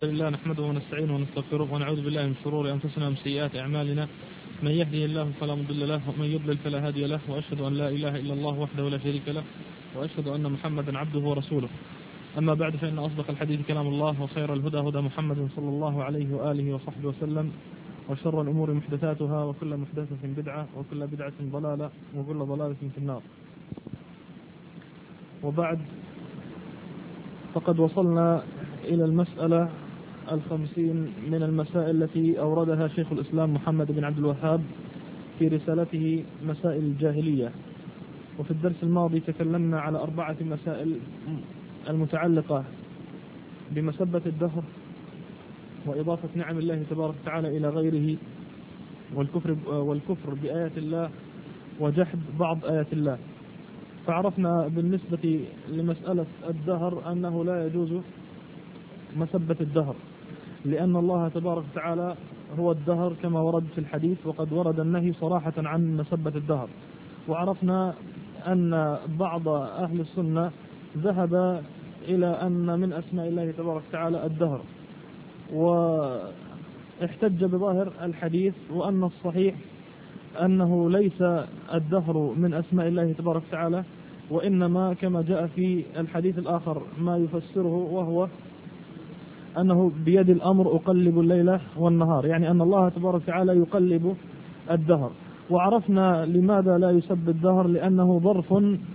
لله نحمده ونستعينه ونستغفره ونعوذ بالله من شرور أنفسنا ومن سيئات أعمالنا. من يهده الله فلا مضل له ومن يضلل فلا هادي له، وأشهد أن لا إله إلا الله وحده لا شريك له، وأشهد أن محمدا عبده ورسوله. أما بعد، فإن أصدق الحديث كلام الله، وخير الهدى هدى محمد صلى الله عليه وآله وصحبه وسلم، وشر الأمور محدثاتها، وكل محدثة بدعة، وكل بدعة ضلالة، وكل ضلالة في النار. وبعد، فقد وصلنا إلى المسألة 50 من المسائل التي أوردها شيخ الإسلام محمد بن عبد الوهاب في رسالته مسائل الجاهلية. وفي الدرس الماضي تكلمنا على 4 مسائل المتعلقة بمسبة الدهر، وإضافة نعم الله تبارك وتعالى إلى غيره، والكفر بآيات الله، وجحد بعض آيات الله. فعرفنا بالنسبة لمسألة الدهر أنه لا يجوز مسبة الدهر، لأن الله تبارك وتعالى هو الدهر كما ورد في الحديث، وقد ورد النهي صراحة عن مسبة الدهر. وعرفنا أن بعض أهل السنة ذهب إلى أن من أسماء الله تبارك وتعالى الدهر، واحتج بظاهر الحديث، وأن الصحيح أنه ليس الدهر من أسماء الله تبارك وتعالى، وإنما كما جاء في الحديث الآخر ما يفسره، وهو أنه بيد الأمر أقلب الليل والنهار، يعني أن الله تبارك وتعالى يقلب الدهر. وعرفنا لماذا لا يسب الدهر، لأنه ظرف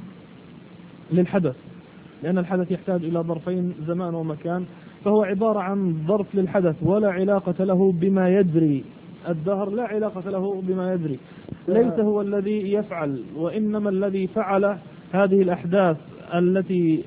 للحدث، لأن الحدث يحتاج إلى ظرفين، زمان ومكان، فهو عبارة عن ظرف للحدث ولا علاقة له بما يجري. الدهر لا علاقة له بما يجري، ليس هو الذي يفعل، وإنما الذي فعل هذه الأحداث التي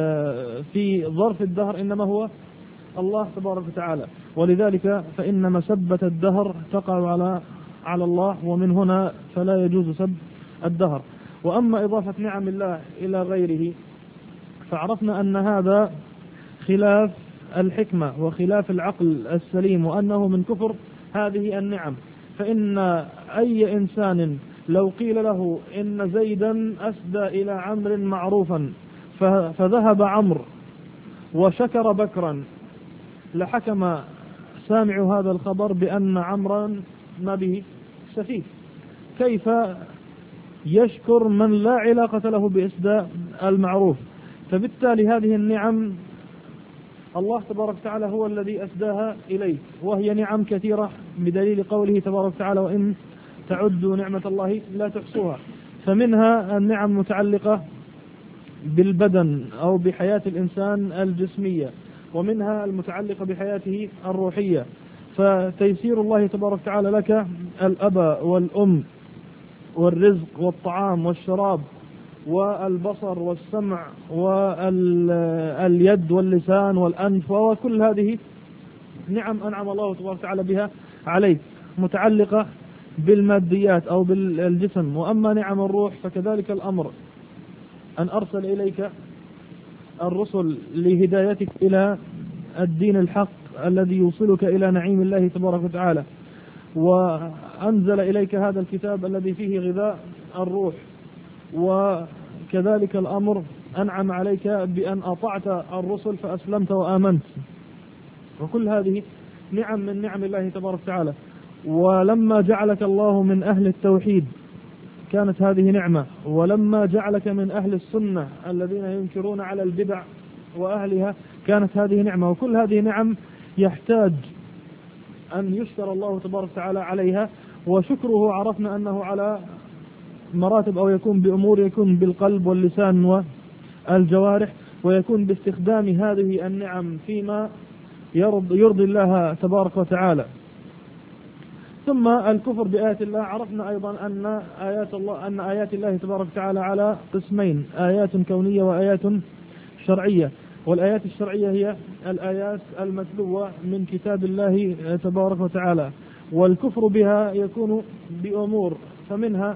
في ظرف الدهر إنما هو الله تبارك وتعالى. ولذلك فإن مسبة الدهر تقع على الله، ومن هنا فلا يجوز سب الدهر. وأما إضافة نعم الله إلى غيره، فعرفنا أن هذا خلاف الحكمة وخلاف العقل السليم، وأنه من كفر هذه النعم. فإن أي إنسان لو قيل له إن زيدا أسدى إلى عمرو معروفا، فذهب عمرو وشكر بكرا، لحكم سامع هذا الخبر بأن عمرا ما به سفيه. كيف يشكر من لا علاقة له بإسداء المعروف؟ فبالتالي هذه النعم الله تبارك وتعالى هو الذي أسداها إليه، وهي نعم كثيرة، بدليل قوله تبارك وتعالى: وإن تعدوا نعمة الله لا تحصوها. فمنها النعم متعلقة بالبدن أو بحياة الإنسان الجسمية، ومنها المتعلقة بحياته الروحية. فتيسير الله تبارك وتعالى لك الأب والأم والرزق والطعام والشراب والبصر والسمع واليد واللسان والأنف، وكل هذه نعم أنعم الله تبارك وتعالى بها عليك، متعلقة بالماديات أو بالجسم. وأما نعم الروح فكذلك الأمر، أن أرسل إليك الرسل لهدايتك إلى الدين الحق الذي يوصلك إلى نعيم الله تبارك وتعالى، وأنزل إليك هذا الكتاب الذي فيه غذاء الروح. وكذلك الأمر أنعم عليك بأن أطعت الرسل فأسلمت وآمنت، وكل هذه نعم من نعم الله تبارك وتعالى. ولما جعلك الله من أهل التوحيد كانت هذه نعمة، ولما جعلك من أهل السنة الذين ينكرون على البدع وأهلها كانت هذه نعمة. وكل هذه نعم يحتاج أن يشكر الله تبارك وتعالى عليها. وشكره عرفنا أنه على مراتب، أو يكون بأمور، يكون بالقلب واللسان والجوارح، ويكون باستخدام هذه النعم فيما يرضي الله تبارك وتعالى. ثم الكفر بآيات الله، عرفنا أيضا أن آيات الله تبارك وتعالى على قسمين: آيات كونية وآيات شرعية. والآيات الشرعية هي الآيات المتلوة من كتاب الله تبارك وتعالى، والكفر بها يكون بأمور، فمنها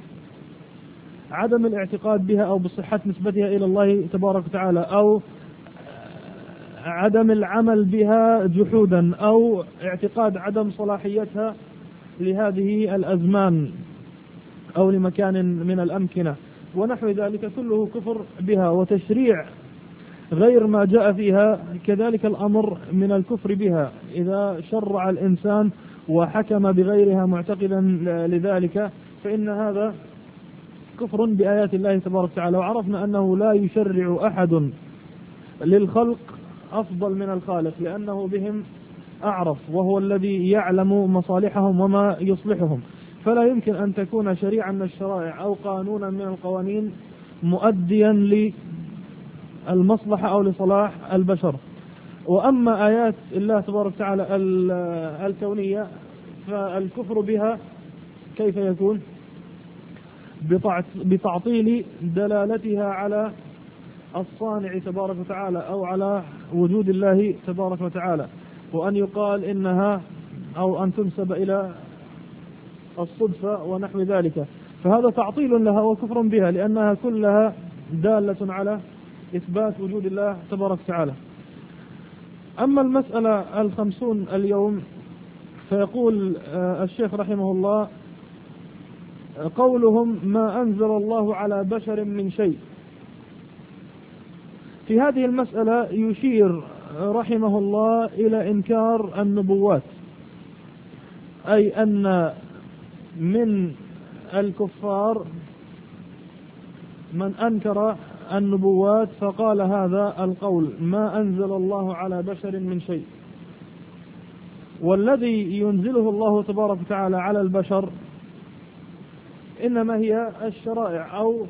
عدم الاعتقاد بها أو بصحة نسبتها إلى الله تبارك وتعالى، أو عدم العمل بها جحودا، أو اعتقاد عدم صلاحيتها لهذه الأزمان أو لمكان من الأمكنة، ونحو ذلك كله كفر بها. وتشريع غير ما جاء فيها. كذلك الأمر من الكفر بها إذا شرع الإنسان وحكم بغيرها معتقدا لذلك، فإن هذا كفر بآيات الله تبارك وتعالى. وعرفنا أنه لا يشرع أحد للخلق أفضل من الخالق، لأنه بهم أعرف وهو الذي يعلم مصالحهم وما يصلحهم، فلا يمكن أن تكون شريعة من الشرائع أو قانونا من القوانين مؤديا للمصلحة أو لصلاح البشر. وأما آيات الله تبارك وتعالى الكونية فالكفر بها كيف يكون؟ بتعطيل دلالتها على الصانع تبارك وتعالى أو على وجود الله تبارك وتعالى، وأن يقال إنها أو أن تنسب إلى الصدفة ونحو ذلك، فهذا تعطيل لها وكفر بها، لأنها كلها دالة على إثبات وجود الله تبارك وتعالى. أما المسألة 50 اليوم، فيقول الشيخ رحمه الله: قولهم ما أنزل الله على بشر من شيء. في هذه المسألة يشير رحمه الله إلى إنكار النبوات، أي أن من الكفار من أنكر النبوات فقال هذا القول ما أنزل الله على بشر من شيء. والذي ينزله الله تبارك وتعالى على البشر إنما هي الشرائع، أو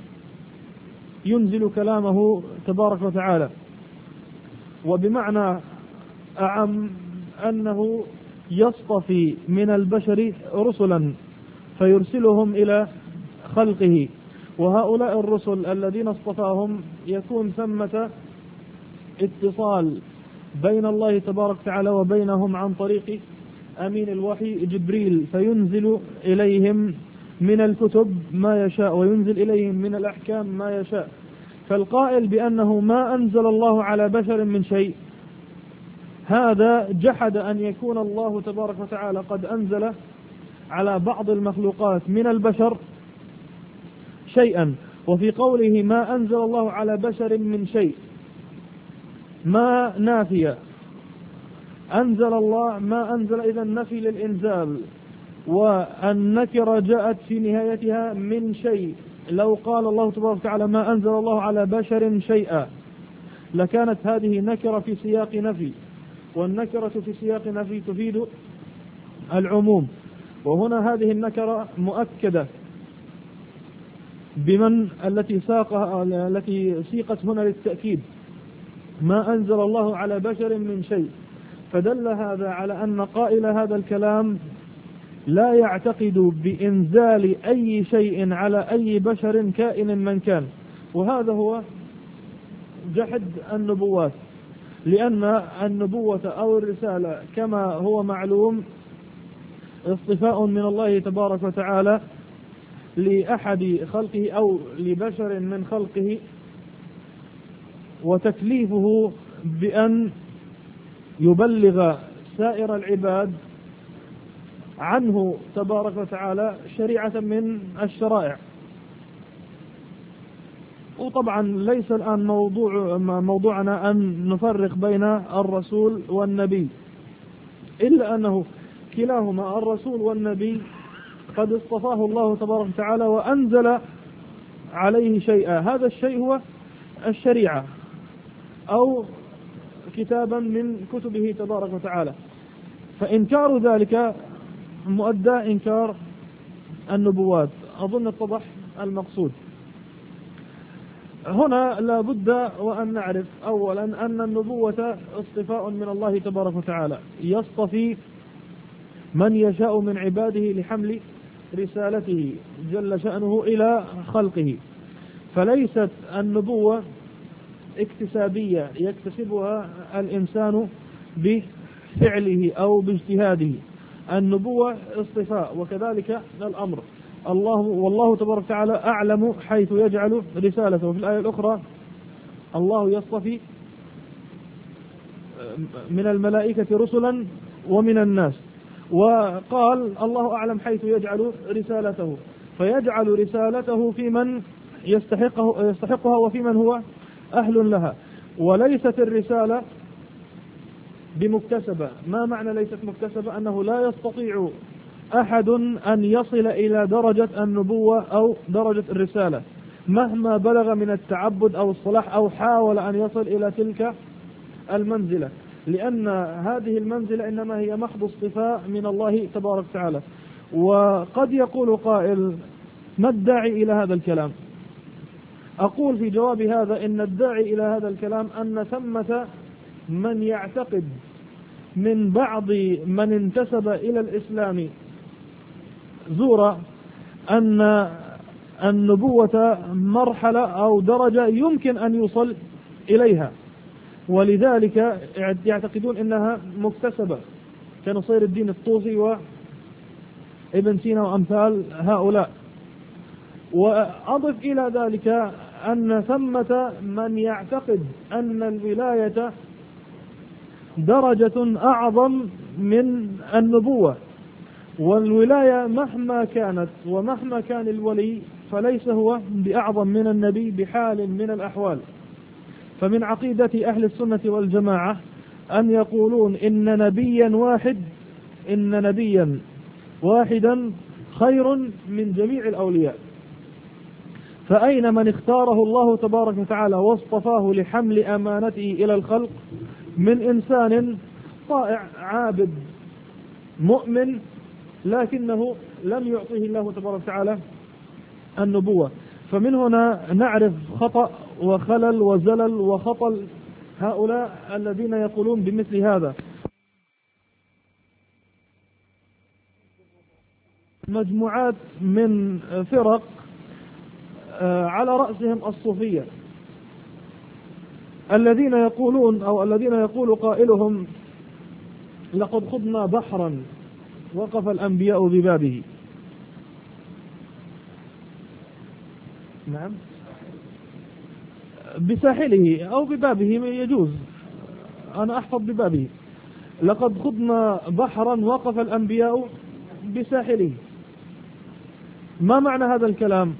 ينزل كلامه تبارك وتعالى، وبمعنى أعم أنه يصطفي من البشر رسلا فيرسلهم إلى خلقه، وهؤلاء الرسل الذين اصطفاهم يكون ثمة اتصال بين الله تبارك وتعالى وبينهم عن طريق أمين الوحي جبريل، فينزل إليهم من الكتب ما يشاء وينزل إليهم من الأحكام ما يشاء. فالقائل بأنه ما أنزل الله على بشر من شيء، هذا جحد أن يكون الله تبارك وتعالى قد أنزل على بعض المخلوقات من البشر شيئا. وفي قوله ما أنزل الله على بشر من شيء ما نافية، أنزل الله ما أنزل إذن نفي للإنزال، والنكرة جاءت في نهايتها من شيء. لو قال الله تبارك وتعالى ما أنزل الله على بشر شيئا لكانت هذه نكرة في سياق نفي، والنكرة في سياق نفي تفيد العموم، وهنا هذه النكرة مؤكدة بمن التي سيقت هنا للتأكيد ما أنزل الله على بشر من شيء، فدل هذا على أن قائل هذا الكلام لا يعتقد بإنزال أي شيء على أي بشر كائن من كان. وهذا هو جحد النبوات، لأن النبوة أو الرسالة كما هو معلوم اصطفاء من الله تبارك وتعالى لأحد خلقه أو لبشر من خلقه، وتكليفه بأن يبلغ سائر العباد عنه تبارك وتعالى شريعة من الشرائع. وطبعا ليس الآن موضوعنا أن نفرق بين الرسول والنبي، إلا أنه كلاهما الرسول والنبي قد اصطفاه الله تبارك وتعالى وأنزل عليه شيئا، هذا الشيء هو الشريعة أو كتابا من كتبه تبارك وتعالى. فإنكار ذلك مؤدى إنكار النبوات. أظن اتضح المقصود. هنا لا بد وأن نعرف أولا أن النبوة اصطفاء من الله تبارك وتعالى، يصطفي من يشاء من عباده لحمل رسالته جل شأنه إلى خلقه، فليست النبوة اكتسابية يكتسبها الإنسان بفعله أو باجتهاده، النبوة اصطفاء. وكذلك الأمر والله تبارك وتعالى أعلم حيث يجعل رسالته. في الآية الأخرى الله يصطفي من الملائكة رسلا ومن الناس، وقال الله أعلم حيث يجعل رسالته، فيجعل رسالته في من يستحقها وفي من هو أهل لها. وليست الرسالة بمكتسبة. ما معنى ليست مكتسبة؟ أنه لا يستطيع أحد أن يصل إلى درجة النبوة أو درجة الرسالة مهما بلغ من التعبد أو الصلاح أو حاول أن يصل إلى تلك المنزلة، لأن هذه المنزلة إنما هي محض اصطفاء من الله تبارك وتعالى. وقد يقول قائل: ما الداعي إلى هذا الكلام؟ أقول في جواب هذا إن الداعي إلى هذا الكلام أن ثمة من يعتقد من بعض من انتسب إلى الإسلام زورا أن النبوة مرحلة أو درجة يمكن أن يوصل إليها، ولذلك يعتقدون أنها مكتسبة كنصير الدين الطوسي وابن سينا وأمثال هؤلاء. وأضف إلى ذلك أن ثمة من يعتقد أن الولاية درجة أعظم من النبوة، والولاية مهما كانت ومهما كان الولي فليس هو بأعظم من النبي بحال من الأحوال. فمن عقيدة أهل السنة والجماعة أن يقولون إن نبيا واحدا خير من جميع الأولياء. فأين من اختاره الله تبارك وتعالى واصطفاه لحمل أمانته إلى الخلق من إنسان طائع عابد مؤمن، لكنه لم يعطيه الله تبارك وتعالى النبوة. فمن هنا نعرف خطأ وخلل وزلل وخطل هؤلاء الذين يقولون بمثل هذا. مجموعات من فرق على رأسهم الصوفية، الذين يقولون أو الذين يقول قائلهم: لقد خضنا بحرا وقف الأنبياء ببابه. نعم، بساحله أو ببابه يجوز، أنا أحفظ ببابه. لقد خضنا بحرا وقف الأنبياء بساحله. ما معنى هذا الكلام؟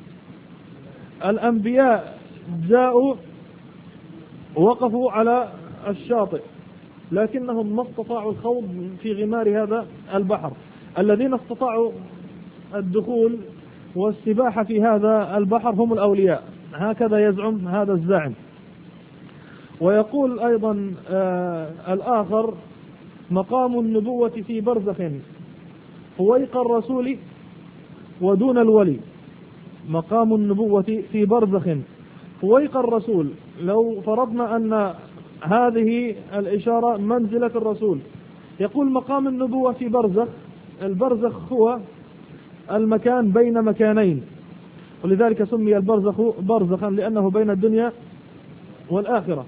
الأنبياء جاءوا وقفوا على الشاطئ، لكنهم ما استطاعوا الخوض في غمار هذا البحر. الذين استطاعوا الدخول والسباحة في هذا البحر هم الأولياء، هكذا يزعم هذا الزاعم. ويقول أيضا الآخر: مقام النبوة في برزخ فويق الرسول ودون الولي. مقام النبوة في برزخ فويق الرسول. لو فرضنا أن هذه الإشارة منزلة الرسول، يقول مقام النبوة في برزخ. البرزخ هو المكان بين مكانين، ولذلك سمي البرزخ برزخا لأنه بين الدنيا والآخرة.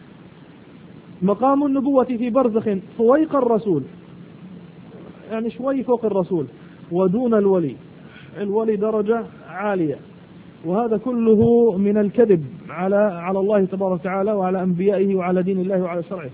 مقام النبوة في برزخ فويق الرسول، يعني شوي فوق الرسول، ودون الولي. الولي درجة عالية، وهذا كله من الكذب على الله تبارك وتعالى وعلى أنبيائه وعلى دين الله وعلى شرعه.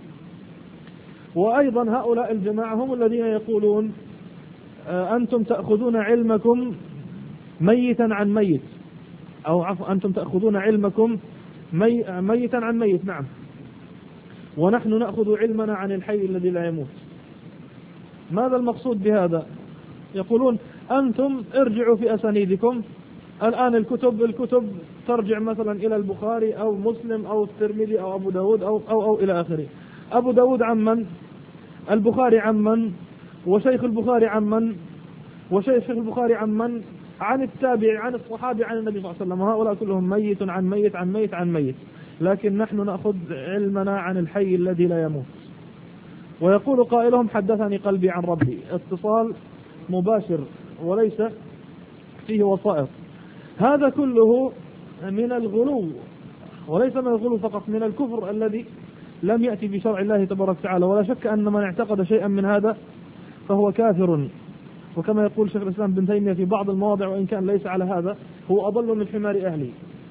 وأيضا هؤلاء الجماعة هم الذين يقولون: أنتم تأخذون علمكم ميتا عن ميت، أو عفوا أنتم تأخذون علمكم ميتا عن ميت. نعم، ونحن نأخذ علمنا عن الحي الذي لا يموت. ماذا المقصود بهذا؟ يقولون: أنتم ارجعوا في أسانيدكم. الآن الكتب ترجع مثلا إلى البخاري أو مسلم أو الترمذي أو أبو داود أو إلى آخره. أبو داود عمن؟ البخاري عمن؟ وشيخ البخاري عمن؟ وشيخ البخاري عمن؟ عن التابع، عن الصحابي، عن النبي صلى الله عليه وسلم. وهؤلاء كلهم ميت عن ميت عن ميت عن ميت، لكن نحن نأخذ علمنا عن الحي الذي لا يموت. ويقول قائلهم: حدثني قلبي عن ربي. اتصال مباشر وليس فيه وسائط. هذا كله من الغلو، وليس من الغلو فقط، من الكفر الذي لم يأتي بشرع الله تبارك وتعالى. ولا شك أن من اعتقد شيئا من هذا فهو كافر. وكما يقول شيخ الإسلام بن تيمية في بعض المواضع، وإن كان ليس على هذا، هو أضل من حمار أهله.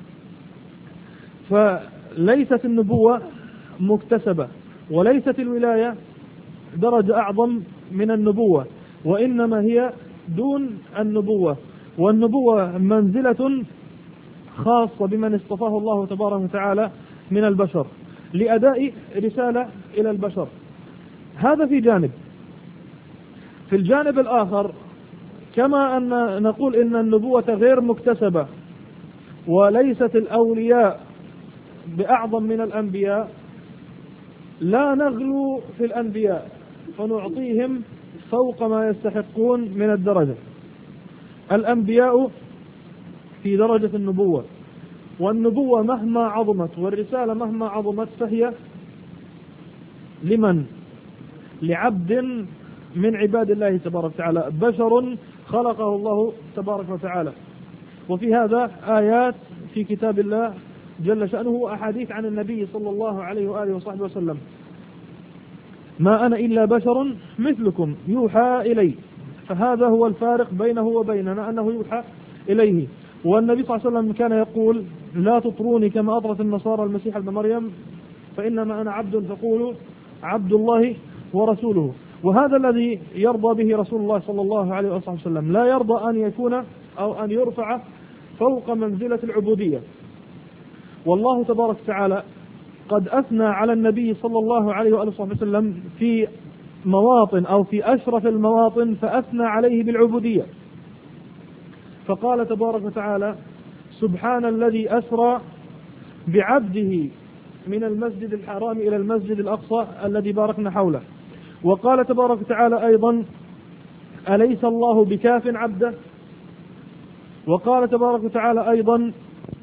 فليست النبوة مكتسبة، وليست الولاية درجة أعظم من النبوة، وإنما هي دون النبوة. والنبوة منزلة خاصة بمن اصطفاه الله تبارك وتعالى من البشر لأداء رسالة إلى البشر. هذا في جانب. في الجانب الآخر كما أن نقول إن النبوة غير مكتسبة وليست الأولياء بأعظم من الأنبياء، لا نغلو في الأنبياء فنعطيهم فوق ما يستحقون من الدرجة. الأنبياء في درجة النبوة، والنبوة مهما عظمت والرسالة مهما عظمت فهي لمن؟ لعبد من عباد الله تبارك وتعالى، بشر خلقه الله تبارك وتعالى. وفي هذا آيات في كتاب الله جل شأنه وأحاديث عن النبي صلى الله عليه وآله وصحبه وسلم: ما أنا إلا بشر مثلكم يوحى إلي. فهذا هو الفارق بينه وبيننا، أنه يوحى إليه. والنبي صلى الله عليه وسلم كان يقول: لا تطروني كما أطرت النصارى المسيح ابن مريم، فإنما أنا عبد فقولوا عبد الله ورسوله. وهذا الذي يرضى به رسول الله صلى الله عليه وسلم، لا يرضى أن يكون أو أن يرفع فوق منزلة العبودية. والله تبارك وتعالى قد أثنى على النبي صلى الله عليه وآله وسلم في مواطن أو في أشرف المواطن، فأثنى عليه بالعبودية. فقال تبارك وتعالى: سبحان الذي أسرى بعبده من المسجد الحرام إلى المسجد الأقصى الذي باركنا حوله. وقال تبارك وتعالى أيضا: أليس الله بكاف عبده. وقال تبارك وتعالى أيضا: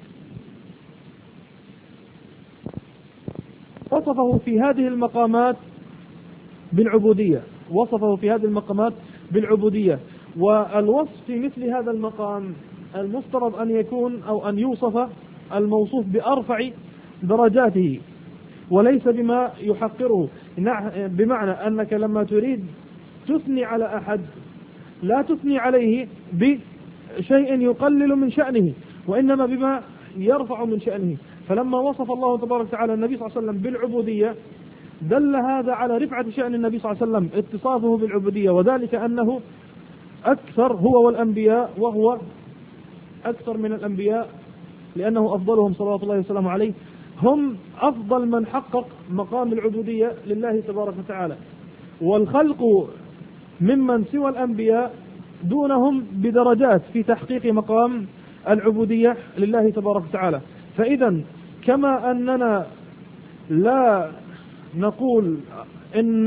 وصفه في هذه المقامات بالعبودية، وصفه في هذه المقامات بالعبودية. والوصف في مثل هذا المقام المفترض أن يكون أو أن يوصف الموصوف بأرفع درجاته وليس بما يحقره. بمعنى أنك لما تريد تثني على أحد لا تثني عليه بشيء يقلل من شأنه، وإنما بما يرفع من شأنه. فلما وصف الله تبارك وتعالى النبي صلى الله عليه وسلم بالعبودية دل هذا على رفعة شأن النبي صلى الله عليه وسلم اتصافه بالعبودية، وذلك أنه أكثر هو والأنبياء، وهو أكثر من الأنبياء لأنه أفضلهم صلوات الله وسلامه عليه. هم أفضل من حقق مقام العبودية لله تبارك وتعالى، والخلق ممن سوى الأنبياء دونهم بدرجات في تحقيق مقام العبودية لله تبارك وتعالى. فإذا كما أننا لا نقول إن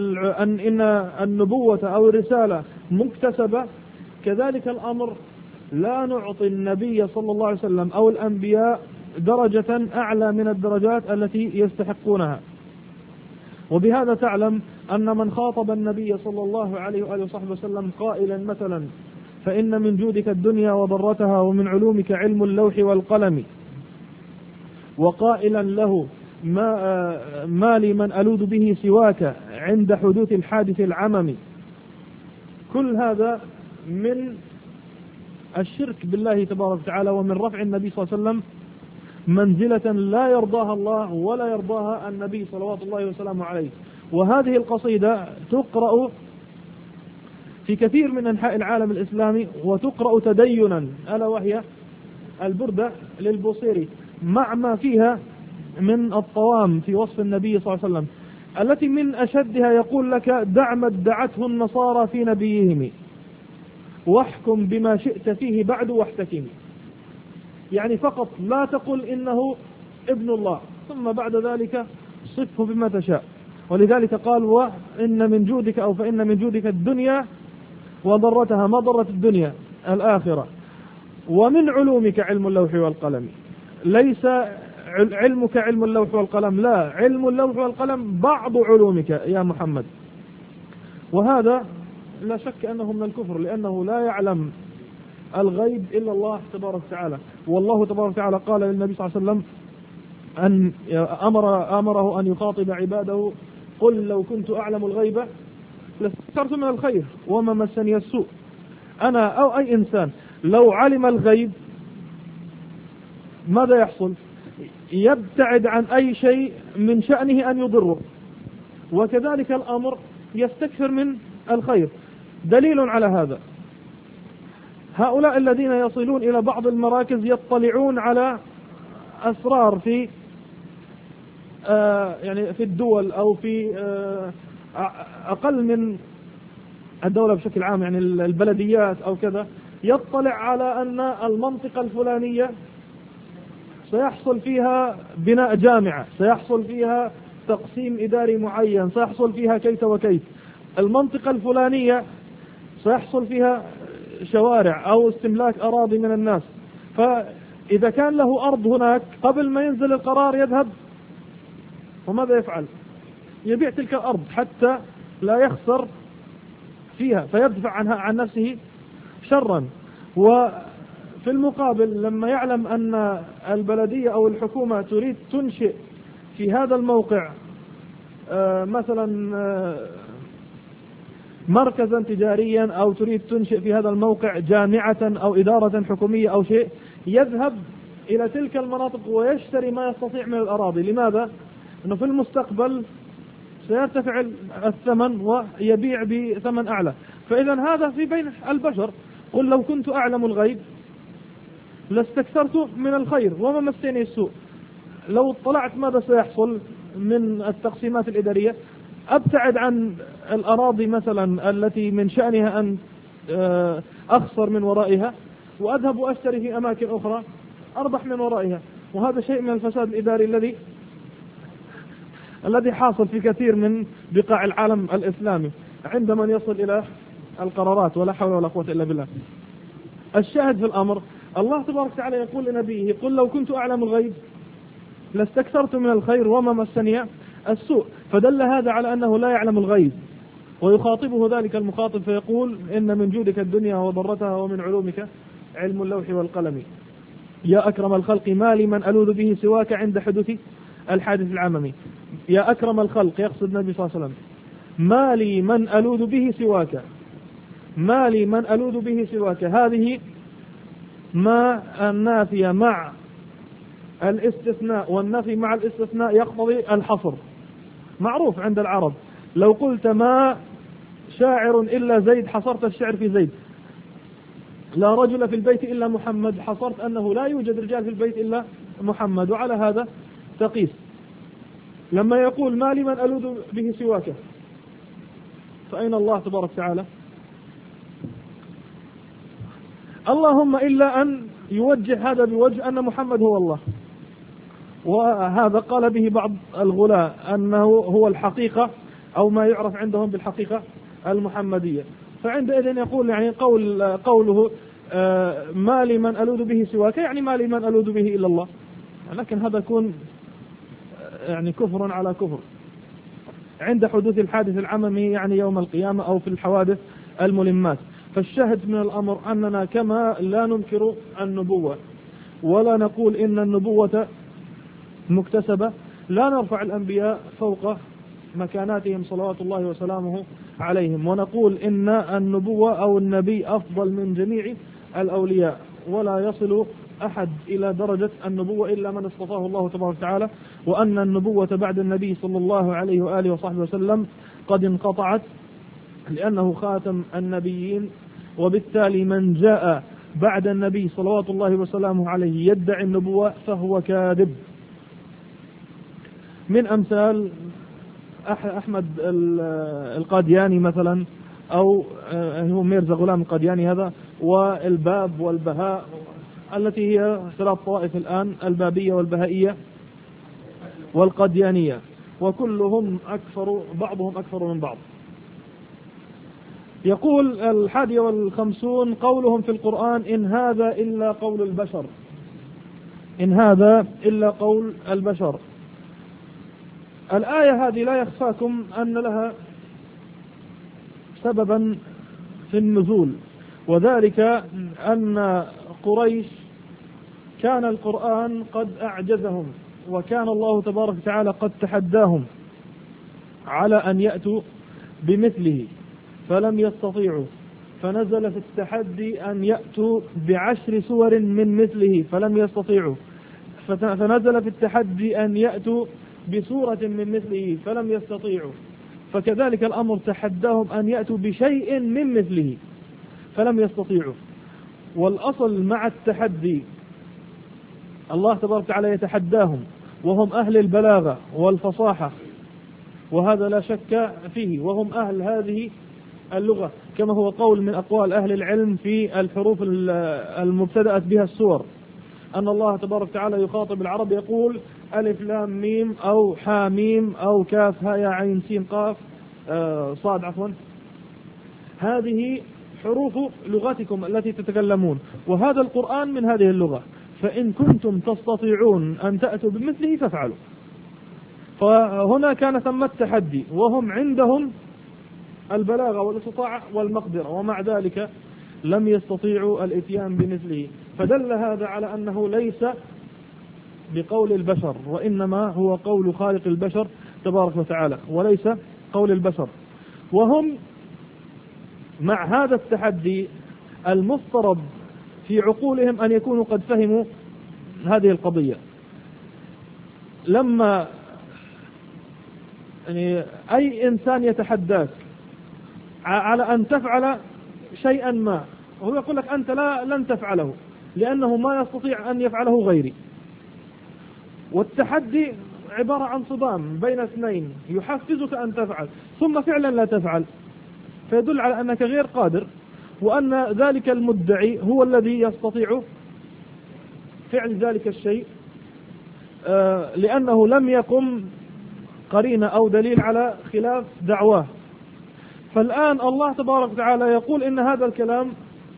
النبوة أو الرسالة مكتسبة، كذلك الأمر لا نعطي النبي صلى الله عليه وسلم أو الأنبياء درجة أعلى من الدرجات التي يستحقونها. وبهذا تعلم أن من خاطب النبي صلى الله عليه وآله وصحبه وسلم قائلا مثلا: فإن من جودك الدنيا وضرتها ومن علومك علم اللوح والقلم، وقائلا له: ما لي من ألوذ به سواك عند حدوث الحادث العمم. كل هذا من الشرك بالله تبارك وتعالى، ومن رفع النبي صلى الله عليه وسلم منزلة لا يرضاها الله ولا يرضاها النبي صلوات الله وسلامه عليه. وهذه القصيدة تقرأ في كثير من أنحاء العالم الإسلامي، وتقرأ تدينا، ألا وهي البردة للبوصيري، مع ما فيها من الطوام في وصف النبي صلى الله عليه وسلم، التي من أشدها يقول لك: دع ما ادعته النصارى في نبيهم واحكم بما شئت فيه بعد واحتكم. يعني فقط لا تقل إنه ابن الله، ثم بعد ذلك صفه بما تشاء. ولذلك قال: وإن من جودك أو فإن من جودك الدنيا وضرتها، ما ضرت الدنيا الآخرة، ومن علومك علم اللوح والقلم. ليس علمك علم اللوح والقلم، لا، علم اللوح والقلم بعض علومك يا محمد. وهذا لا شك أنه من الكفر، لأنه لا يعلم الغيب إلا الله تبارك وتعالى. والله تبارك وتعالى قال للنبي صلى الله عليه وسلم أن أمره أن يخاطب عباده: قل لو كنت أعلم الغيب لاستكثرت من الخير وما مسني السوء. أنا أو أي إنسان لو علم الغيب ماذا يحصل؟ يبتعد عن أي شيء من شأنه أن يضره، وكذلك الأمر يستكثر من الخير. دليل على هذا هؤلاء الذين يصلون إلى بعض المراكز يطلعون على أسرار في يعني في الدول أو في أقل من الدولة بشكل عام، يعني البلديات أو كذا، يطلع على أن المنطقة الفلانية سيحصل فيها بناء جامعة، سيحصل فيها تقسيم إداري معين، سيحصل فيها كيت وكيت. المنطقة الفلانية سيحصل فيها شوارع أو استملاك أراضي من الناس. فإذا كان له أرض هناك قبل ما ينزل القرار يذهب وماذا يفعل؟ يبيع تلك الأرض حتى لا يخسر فيها، فيدفع عن نفسه شرا. وفي المقابل لما يعلم أن البلدية أو الحكومة تريد تنشئ في هذا الموقع مثلا مركزا تجاريا، أو تريد تنشئ في هذا الموقع جامعة أو إدارة حكومية أو شيء، يذهب إلى تلك المناطق ويشتري ما يستطيع من الأراضي. لماذا؟ أنه في المستقبل سيرتفع الثمن ويبيع بثمن أعلى. فإذا هذا في بين البشر. قل لو كنت أعلم الغيب لاستكثرت من الخير وما مسني السوء. لو اطلعت ماذا سيحصل من التقسيمات الإدارية، أبتعد عن الأراضي مثلا التي من شأنها أن أخسر من ورائها، وأذهب وأشتري في أماكن أخرى أربح من ورائها. وهذا شيء من الفساد الإداري الذي حاصل في كثير من بقاع العالم الإسلامي عندما يصل إلى القرارات، ولا حول ولا قوة إلا بالله. الشاهد في الأمر، الله تبارك وتعالى يقول لنبيه: قل لو كنت أعلم الغيب لاستكثرت من الخير وما مسني السوء. فدل هذا على أنه لا يعلم الغيب. ويخاطبه ذلك المخاطب فيقول: إن من جودك الدنيا وضرتها، ومن علومك علم اللوح والقلم. يا أكرم الخلق ما لي من ألوذ به سواك عند حدوث الحادث العممي. يا أكرم الخلق، يقصد النبي صلى الله عليه وسلم، ما لي من ألوذ به سواك، ما لي من ألوذ به سواك. هذه ما النافية مع الاستثناء، والنفي مع الاستثناء يقتضي الحصر. معروف عند العرب، لو قلت ما شاعر إلا زيد حصرت الشعر في زيد. لا رجل في البيت إلا محمد، حصرت أنه لا يوجد رجال في البيت إلا محمد. وعلى هذا تقيس. لما يقول ما لي من ألوذ به سواك، فأين الله تبارك وتعالى؟ اللهم إلا أن يوجه هذا بوجه أن محمد هو الله. وهذا قال به بعض الغلاة أنه هو الحقيقة، أو ما يعرف عندهم بالحقيقة المحمدية. فعندئذ يقول يعني قوله ما لي من ألوذ به سواك، يعني ما لي من ألوذ به إلا الله. لكن هذا يكون يعني كفر على كفر عند حدوث الحادث العممي، يعني يوم القيامة أو في الحوادث الملمات. فالشاهد من الأمر أننا كما لا ننكر النبوة ولا نقول إن النبوة مكتسبة، لا نرفع الأنبياء فوق مكاناتهم صلوات الله وسلامه عليهم، ونقول إن النبوة أو النبي أفضل من جميع الأولياء، ولا يصل أحد إلى درجة النبوة إلا من اصطفاه الله تبارك وتعالى، وأن النبوة بعد النبي صلى الله عليه وآله وصحبه وسلم قد انقطعت، لأنه خاتم النبيين. وبالتالي من جاء بعد النبي صلوات الله وسلامه عليه يدعي النبوة فهو كاذب. من أمثال أحمد القادياني مثلا، أو هو ميرزا غلام القادياني هذا، والباب والبهاء، التي هي ثلاث طوائف الآن: البابية والبهائية والقاديانية، وكلهم أكثر، بعضهم أكثر من بعض. يقول 51 قولهم في القرآن: إن هذا إلا قول البشر، إن هذا إلا قول البشر. الآية هذه لا يخفاكم أن لها سببا في النزول، وذلك أن قريش كان القرآن قد أعجزهم، وكان الله تبارك وتعالى قد تحداهم على أن يأتوا بمثله فلم يستطيعوا، فنزل في التحدي أن يأتوا ب10 سور من مثله فلم يستطيعوا، فنزل في التحدي أن يأتوا بسورة من مثله فلم يستطيعوا، فكذلك الأمر تحداهم أن يأتوا بشيء من مثله فلم يستطيعوا. والأصل مع التحدي الله تبارك وتعالى يتحداهم، وهم أهل البلاغة والفصاحة، وهذا لا شك فيه، وهم أهل هذه اللغة، كما هو قول من أقوال أهل العلم في الحروف المبتدأت بها السور، أن الله تبارك وتعالى يخاطب العرب يقول ألف لام ميم أو حا ميم أو كاف ها يا عين سين قاف صاد عفوا، هذه حروف لغتكم التي تتكلمون، وهذا القرآن من هذه اللغة، فإن كنتم تستطيعون أن تأتوا بمثله فافعلوا. فهنا كان ثم التحدي، وهم عندهم البلاغة والاستطاعة والمقدرة، ومع ذلك لم يستطيعوا الاتيان بمثله، فدل هذا على أنه ليس بقول البشر، وإنما هو قول خالق البشر تبارك وتعالى، وليس قول البشر. وهم مع هذا التحدي المفترض في عقولهم أن يكونوا قد فهموا هذه القضية. لما يعني أي إنسان يتحداك على أن تفعل شيئا ما، وهو يقول لك أنت لن تفعله لأنه ما يستطيع أن يفعله غيري، والتحدي عبارة عن صدام بين اثنين يحفزك أن تفعل ثم فعلا لا تفعل، فيدل على أنك غير قادر، وأن ذلك المدعي هو الذي يستطيع فعل ذلك الشيء لأنه لم يقم قرينة أو دليل على خلاف دعواه. فالآن الله تبارك وتعالى يقول إن هذا الكلام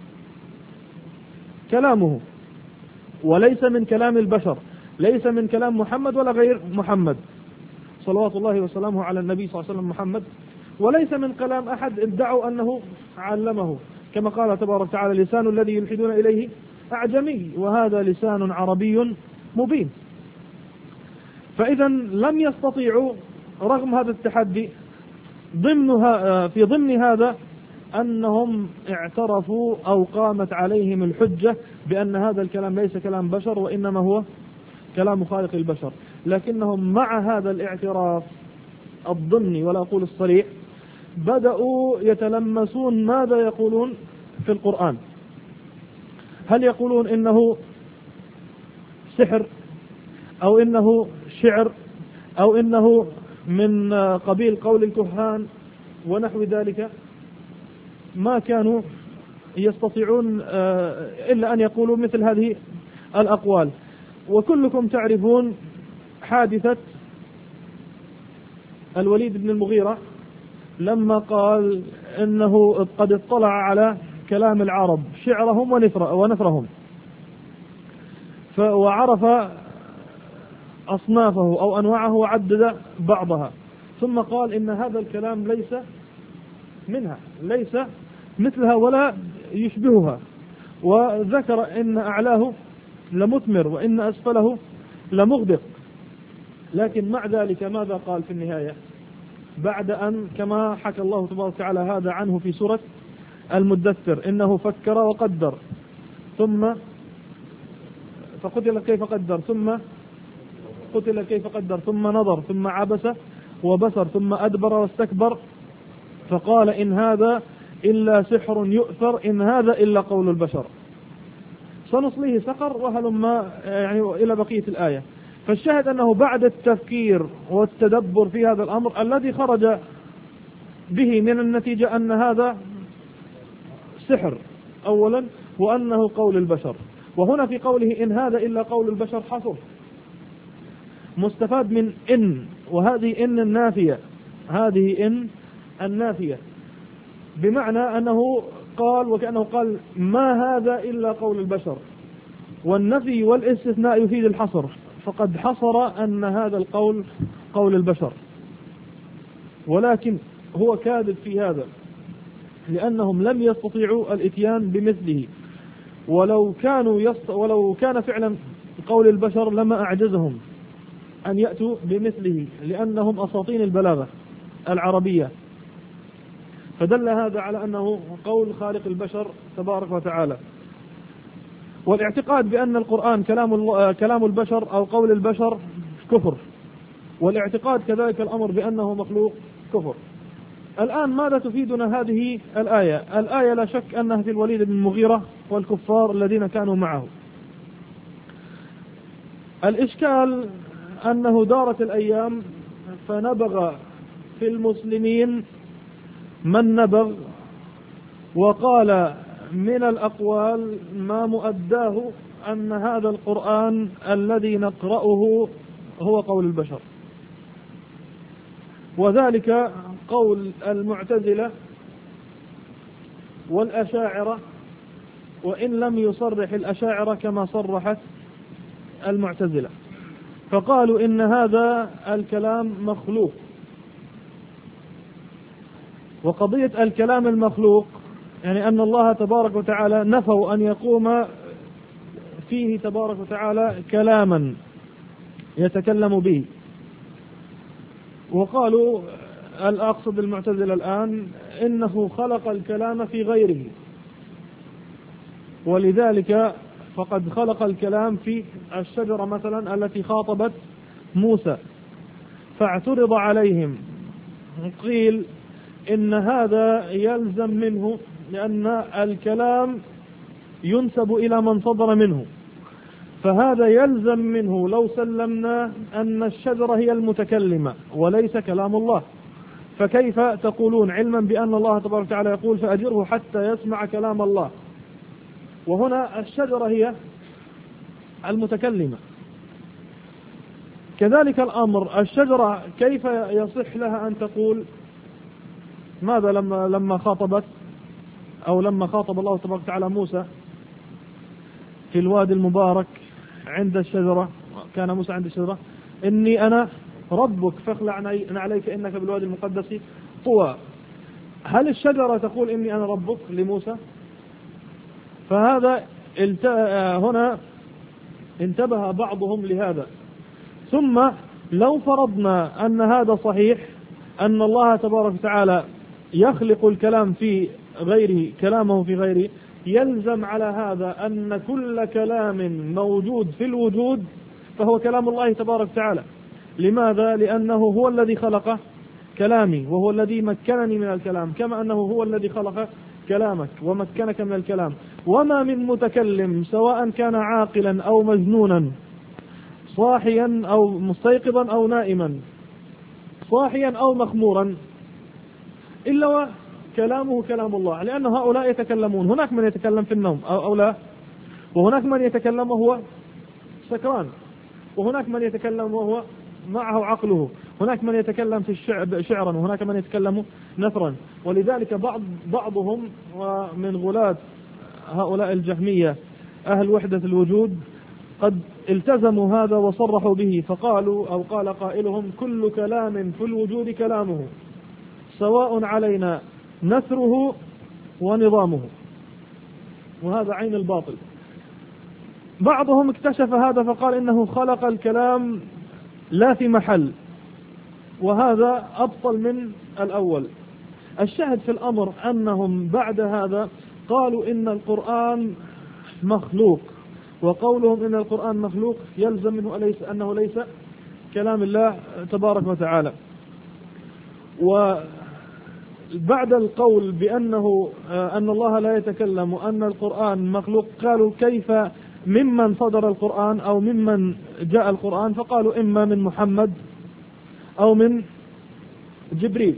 كلامه، وليس من كلام البشر، ليس من كلام محمد ولا غير محمد صلوات الله وسلامه على النبي صلى الله عليه وسلم محمد، وليس من كلام أحد ادعوا أنه علمه، كما قال تبارك وتعالى لسان الذي يلحدون إليه أعجمي وهذا لسان عربي مبين. فإذا لم يستطيعوا رغم هذا التحدي في ضمن هذا أنهم اعترفوا أو قامت عليهم الحجة بأن هذا الكلام ليس كلام بشر وإنما هو كلام خالق البشر، لكنهم مع هذا الاعتراف الضمني ولا أقول الصريح بدأوا يتلمسون ماذا يقولون في القرآن. هل يقولون إنه سحر أو إنه شعر أو إنه من قبيل قول الكهان ونحو ذلك؟ ما كانوا يستطيعون إلا أن يقولوا مثل هذه الأقوال. وكلكم تعرفون حادثة الوليد بن المغيرة لما قال إنه قد اطلع على كلام العرب شعرهم ونثرهم وعرف أصنافه أو أنواعه وعدد بعضها، ثم قال إن هذا الكلام ليس منها، ليس مثلها ولا يشبهها، وذكر إن أعلاه لمثمر وإن أسفله لمغدق. لكن مع ذلك ماذا قال في النهاية بعد أن كما حكى الله تبارك وتعالى هذا عنه في سورة المدثر إنه فكر وقدر ثم فقتل كيف قدر ثم قتل كيف قدر ثم نظر ثم عبس وبصر ثم أدبر واستكبر فقال إن هذا إلا سحر يؤثر إن هذا إلا قول البشر سنصليه سقر وهلما يعني إلى بقية الآية. فالشاهد أنه بعد التفكير والتدبر في هذا الأمر الذي خرج به من النتيجة أن هذا سحر أولا وأنه قول البشر. وهنا في قوله إن هذا إلا قول البشر حصر مستفاد من إن، وهذه إن النافية، هذه إن النافية بمعنى أنه قال وكأنه قال ما هذا إلا قول البشر، والنفي والاستثناء يفيد الحصر، فقد حصر أن هذا القول قول البشر. ولكن هو كاذب في هذا لأنهم لم يستطيعوا الاتيان بمثله، ولو كان فعلا قول البشر لما أعجزهم أن يأتوا بمثله لأنهم أساطين البلاغة العربية. فدل هذا على أنه قول خالق البشر تبارك وتعالى. والاعتقاد بأن القرآن كلام البشر أو قول البشر كفر، والاعتقاد كذلك الأمر بأنه مخلوق كفر. الآن ماذا تفيدنا هذه الآية؟ الآية لا شك أنها في الوليد بن المغيرة والكفار الذين كانوا معه. الإشكال أنه دارت الأيام فنبغ في المسلمين من نبغ، وقال من الأقوال ما مؤداه أن هذا القرآن الذي نقرأه هو قول البشر، وذلك قول المعتزلة والأشاعرة، وإن لم يصرح الأشاعرة كما صرحت المعتزلة، فقالوا إن هذا الكلام مخلوق. وقضية الكلام المخلوق يعني أن الله تبارك وتعالى نفوا أن يقوم فيه تبارك وتعالى كلاما يتكلم به، وقالوا الأقصد المعتزلة الآن إنه خلق الكلام في غيره، ولذلك فقد خلق الكلام في الشجرة مثلا التي خاطبت موسى، فاعترض عليهم قيل إن هذا يلزم منه، لأن الكلام ينسب إلى من صدر منه، فهذا يلزم منه لو سلمنا أن الشجرة هي المتكلمة وليس كلام الله، فكيف تقولون علما بأن الله تبارك وتعالى يقول فأجره حتى يسمع كلام الله، وهنا الشجرة هي المتكلمة. كذلك الأمر الشجرة كيف يصح لها أن تقول ماذا لما خاطبت أو لما خاطب الله تبارك وتعالى موسى في الوادي المبارك عند الشجرة، كان موسى عند الشجرة إني أنا ربك فاخلع عليك إنك بالوادي المقدس طوى، هل الشجرة تقول إني أنا ربك لموسى؟ فهذا هنا انتبه بعضهم لهذا. ثم لو فرضنا أن هذا صحيح، أن الله تبارك وتعالى يخلق الكلام في غيره كلامه في غيره، يلزم على هذا أن كل كلام موجود في الوجود فهو كلام الله تبارك وتعالى. لماذا؟ لأنه هو الذي خلق كلامي وهو الذي مكنني من الكلام، كما أنه هو الذي خلق كلامك ومكنك من الكلام. وما من متكلم سواء كان عاقلا أو مجنونا، صاحيا أو مستيقظا أو نائما، صاحيا أو مخمورا، إلا كلامه كلام الله، لأن هؤلاء يتكلمون. هناك من يتكلم في النوم أو لا، وهناك من يتكلم وهو سكران، وهناك من يتكلم وهو معه عقله، هناك من يتكلم في شعرا، وهناك من يتكلم نثرا. ولذلك بعضهم ومن غلاة هؤلاء الجهمية أهل وحدة الوجود قد التزموا هذا وصرحوا به، فقالوا أو قال قائلهم كل كلام في الوجود كلامه سواء علينا نثره ونظامه، وهذا عين الباطل. بعضهم اكتشف هذا فقال إنه خلق الكلام لا في محل، وهذا أبطل من الأول. الشاهد في الأمر أنهم بعد هذا قالوا إن القرآن مخلوق، وقولهم إن القرآن مخلوق يلزم منه أنه ليس كلام الله تبارك وتعالى. وبعد القول بأنه أن الله لا يتكلم وأن القرآن مخلوق، قالوا كيف ممن صدر القرآن أو ممن جاء القرآن؟ فقالوا إما من محمد أو من جبريل.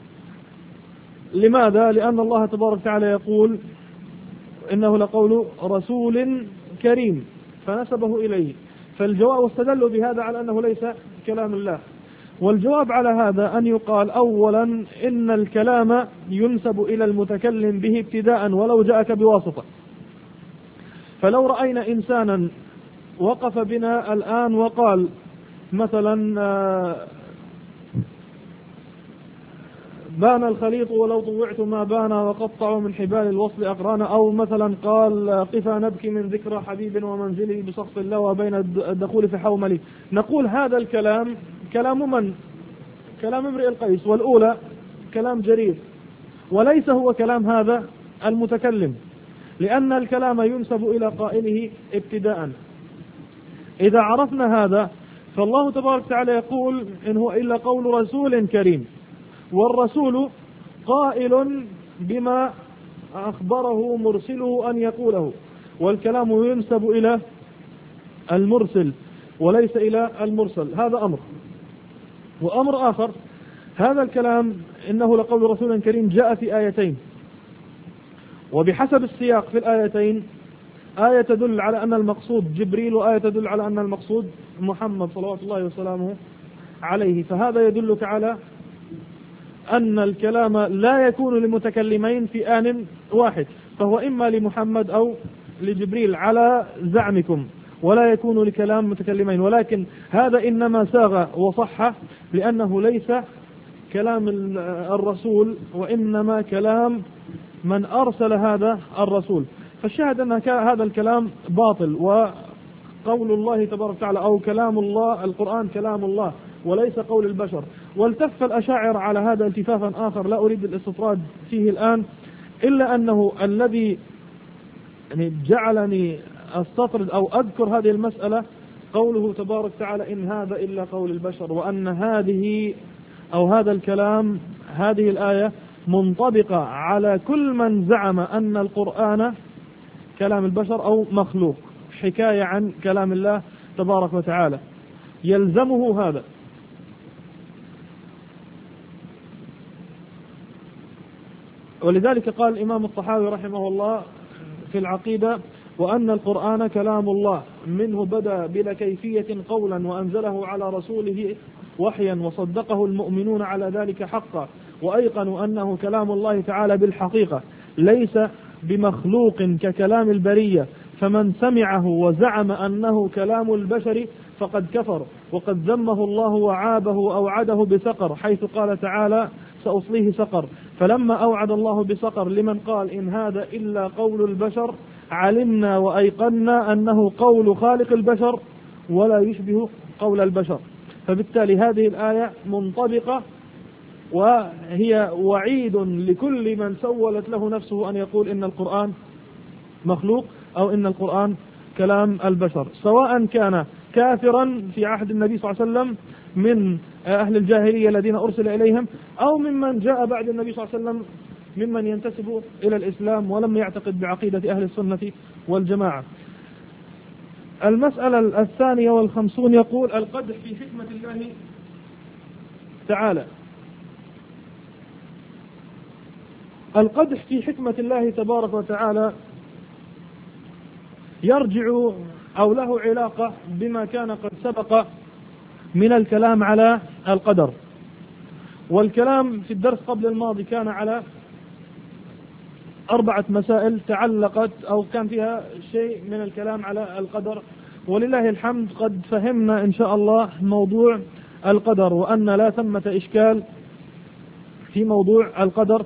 لماذا؟ لأن الله تبارك وتعالى يقول إنه لقول رسول كريم فنسبه إليه، فالجواب واستدلوا بهذا على أنه ليس كلام الله. والجواب على هذا أن يقال أولا إن الكلام ينسب إلى المتكلم به ابتداء ولو جاءك بواسطة. فلو رأينا إنسانا وقف بنا الآن وقال مثلا بان الخليط ولو طوعت ما بان وقطعوا من حبال الوصل أقرانا، أو مثلا قال قفا نبكي من ذكرى حبيب ومنزلي بسخط الله وبين الدخول في حوملي، نقول هذا الكلام كلام من؟ كلام امرئ القيس، والأولى كلام جرير، وليس هو كلام هذا المتكلم، لأن الكلام ينسب إلى قائله ابتداء. إذا عرفنا هذا فالله تبارك وتعالى يقول إن هو إلا قول رسول كريم، والرسول قائل بما أخبره مرسله أن يقوله، والكلام ينسب إلى المرسل. وليس إلى المرسل. هذا أمر. وأمر آخر، هذا الكلام إنه لقول رسول كريم جاء في آيتين، وبحسب السياق في الآيتين آية تدل على أن المقصود جبريل، وآية تدل على أن المقصود محمد صلوات الله وسلامه عليه. فهذا يدلك على أن الكلام لا يكون لمتكلمين في آن واحد، فهو إما لمحمد أو لجبريل على زعمكم، ولا يكون لكلام متكلمين. ولكن هذا إنما ساغ وصح لأنه ليس كلام الرسول، وإنما كلام من أرسل هذا الرسول. فالشاهد أن هذا الكلام باطل، وقول الله تبارك وتعالى أو كلام الله، القرآن كلام الله وليس قول البشر. والتف الأشاعرة على هذا التفافا آخر لا أريد الاستطراد فيه الآن، إلا أنه الذي جعلني أستطرد أو أذكر هذه المسألة قوله تبارك وتعالى إن هذا إلا قول البشر، وأن هذه أو هذا الكلام، هذه الآية منطبقة على كل من زعم أن القرآن كلام البشر أو مخلوق، حكاية عن كلام الله تبارك وتعالى، يلزمه هذا. ولذلك قال الإمام الطحاوي رحمه الله في العقيدة وأن القرآن كلام الله منه بدأ بلا كيفية قولا، وأنزله على رسوله وحيا، وصدقه المؤمنون على ذلك حقا، وأيقنوا أنه كلام الله تعالى بالحقيقة ليس بمخلوق ككلام البرية. فمن سمعه وزعم أنه كلام البشر فقد كفر، وقد ذمه الله وعابه وأوعده بسقر، حيث قال تعالى سأصليه سقر. فلما أوعد الله بسقر لمن قال إن هذا إلا قول البشر، علمنا وأيقنا أنه قول خالق البشر ولا يشبه قول البشر. فبالتالي هذه الآية منطبقة، وهي وعيد لكل من سولت له نفسه أن يقول إن القرآن مخلوق أو إن القرآن كلام البشر، سواء كان كافرا في عهد النبي صلى الله عليه وسلم من أهل الجاهلية الذين أرسل إليهم، أو ممن جاء بعد النبي صلى الله عليه وسلم ممن ينتسب إلى الإسلام ولم يعتقد بعقيدة أهل السنة والجماعة. المسألة 52 يقول القدح في حكمة الله تعالى. القدح في حكمة الله تبارك وتعالى يرجع أو له علاقة بما كان قد سبق من الكلام على القدر. والكلام في الدرس قبل الماضي كان على 4 مسائل تعلقت أو كان فيها شيء من الكلام على القدر، ولله الحمد قد فهمنا إن شاء الله موضوع القدر، وأن لا ثمة إشكال في موضوع القدر.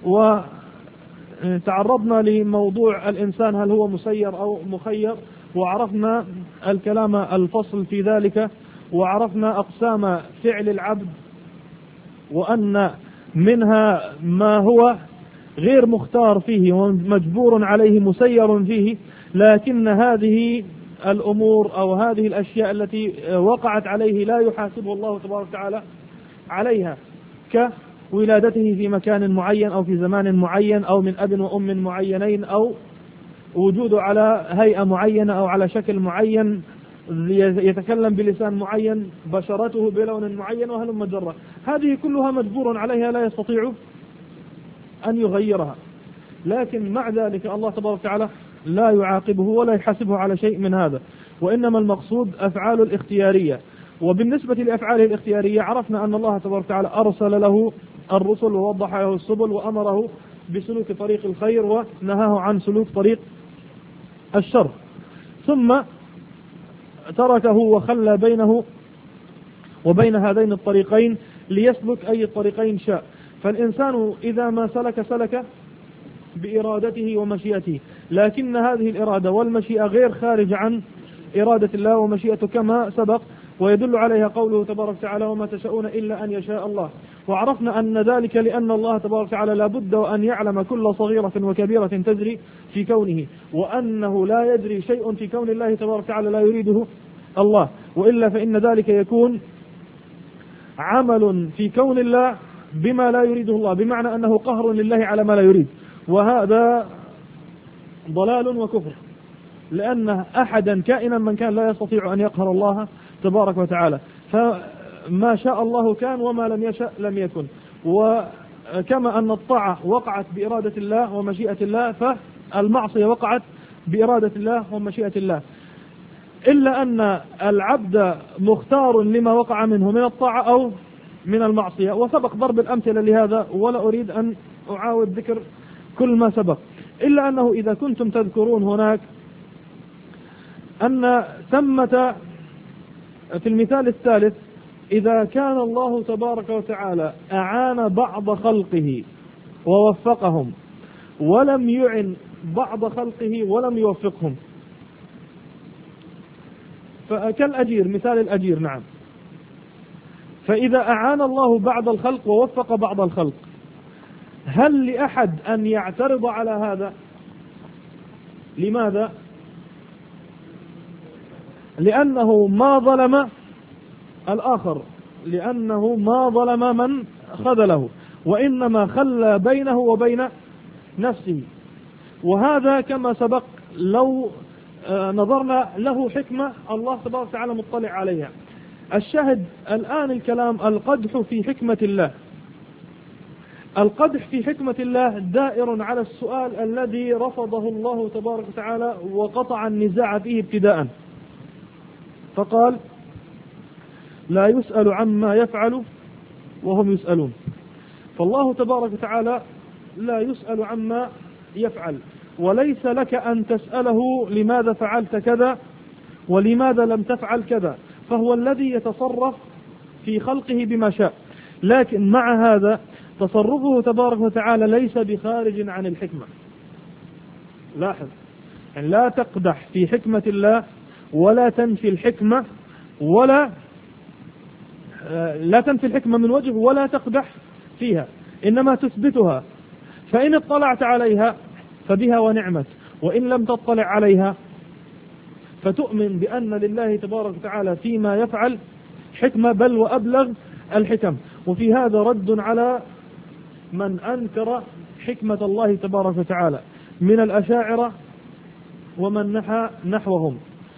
وتعرضنا لموضوع الإنسان هل هو مسير أو مخير، وعرفنا الكلام الفصل في ذلك، وعرفنا أقسام فعل العبد، وأن منها ما هو غير مختار فيه ومجبور عليه مسير فيه، لكن هذه الأمور أو هذه الأشياء التي وقعت عليه لا يحاسبه الله تبارك وتعالى عليها، كولادته في مكان معين أو في زمان معين أو من أب وأم معينين أو وجوده على هيئة معينة أو على شكل معين، يتكلم بلسان معين، بشرته بلون معين، وهلم مجرة. هذه كلها مجبور عليها لا يستطيع أن يغيرها، لكن مع ذلك الله تبارك وتعالى لا يعاقبه ولا يحاسبه على شيء من هذا، وإنما المقصود أفعال الاختيارية. وبالنسبة لأفعاله الاختيارية عرفنا أن الله تبارك وتعالى أرسل له الرسل ووضح له السبل وأمره بسلوك طريق الخير ونهاه عن سلوك طريق الشر، ثم تركه وخلى بينه وبين هذين الطريقين ليسلك أي الطريقين شاء. فالإنسان إذا ما سلك بإرادته ومشيئته، لكن هذه الإرادة والمشيئة غير خارج عن إرادة الله ومشيئته كما سبق، ويدل عليها قوله تبارك وتعالى وما تشاءون إلا أن يشاء الله. وعرفنا أن ذلك لأن الله تبارك وتعالى لابد أن يعلم كل صغيرة وكبيرة تجري في كونه، وأنه لا يجري شيء في كون الله تبارك وتعالى لا يريده الله، وإلا فإن ذلك يكون عمل في كون الله بما لا يريده الله، بمعنى أنه قهر لله على ما لا يريد، وهذا ضلال وكفر، لأن أحدا كائنا من كان لا يستطيع أن يقهر الله تبارك وتعالى، فما شاء الله كان وما لم يشأ لم يكن. وكما أن الطاعة وقعت بإرادة الله ومشيئة الله، فالمعصية وقعت بإرادة الله ومشيئة الله، إلا أن العبد مختار لما وقع منه من الطاعة أو من المعصية. وسبق ضرب الأمثلة لهذا ولا أريد أن أعاود ذكر كل ما سبق، إلا أنه إذا كنتم تذكرون هناك أن ثمة في المثال الثالث إذا كان الله تبارك وتعالى أعان بعض خلقه ووفقهم ولم يعن بعض خلقه ولم يوفقهم، فكالأجير، مثال الأجير. نعم، فإذا أعان الله بعض الخلق ووفق بعض الخلق، هل لأحد أن يعترض على هذا؟ لماذا؟ لأنه ما ظلم الآخر، لأنه ما ظلم من خذله، وإنما خلى بينه وبين نفسه. وهذا كما سبق لو نظرنا له حكمة الله تبارك وتعالى مطلع عليها. الشاهد الآن الكلام القدح في حكمة الله. القدح في حكمة الله دائر على السؤال الذي رفضه الله تبارك وتعالى وقطع النزاع فيه ابتداء، فقال لا يسأل عما يفعل وهم يسألون. فالله تبارك وتعالى لا يسأل عما يفعل، وليس لك أن تسأله لماذا فعلت كذا ولماذا لم تفعل كذا، فهو الذي يتصرف في خلقه بما شاء. لكن مع هذا تصرفه تبارك وتعالى ليس بخارج عن الحكمة. لاحظ، يعني لا تقدح في حكمة الله ولا تنفي الحكمة، لا تنفي الحكمة من وجه ولا تقدح فيها، إنما تثبتها. فإن اطلعت عليها فبها ونعمت، وإن لم تطلع عليها فتؤمن بأن لله تبارك وتعالى فيما يفعل حكمة، بل وأبلغ الحكم. وفي هذا رد على من أنكر حكمة الله تبارك وتعالى من الأشاعرة ومن نحى نحوهم،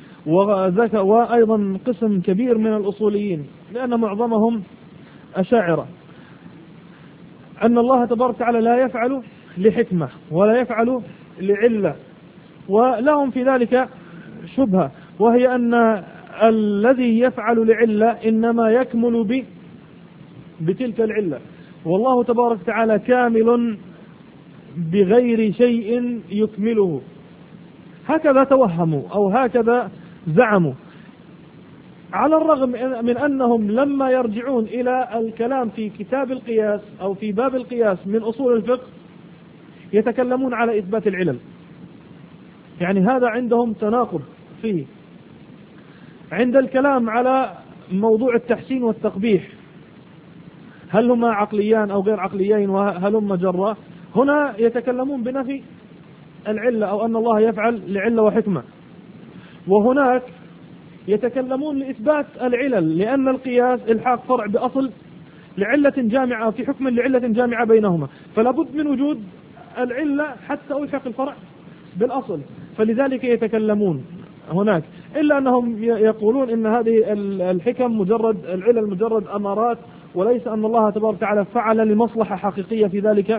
وأيضا قسم كبير من الأصوليين، لأن معظمهم أشاعرة، أن الله تبارك وتعالى لا يفعل لحكمة ولا يفعل لعلة. ولهم في ذلك شبهة، وهي أن الذي يفعل لعلة إنما يكمل بتلك العلة، والله تبارك وتعالى كامل بغير شيء يكمله. هكذا توهموا أو هكذا زعموا، على الرغم من أنهم لما يرجعون إلى الكلام في كتاب القياس أو في باب القياس من أصول الفقه يتكلمون على إثبات العلل. يعني هذا عندهم تناقض فيه. عند الكلام على موضوع التحسين والتقبيح، هل هما عقليان أو غير عقليين وهل هما جرا، هنا يتكلمون بنفي العلة أو أن الله يفعل لعلة وحكمة، وهناك يتكلمون لإثبات العلل، لأن القياس الحاق فرع بأصل لعلة جامعة في حكم لعلة جامعة بينهما، فلا بد من وجود العلة حتى ألحق الفرع بالأصل، فلذلك يتكلمون هناك. إلا أنهم يقولون إن هذه الحكم مجرد العلل مجرد أمارات، وليس أن الله تبارك وتعالى فعل لمصلحة حقيقية في ذلك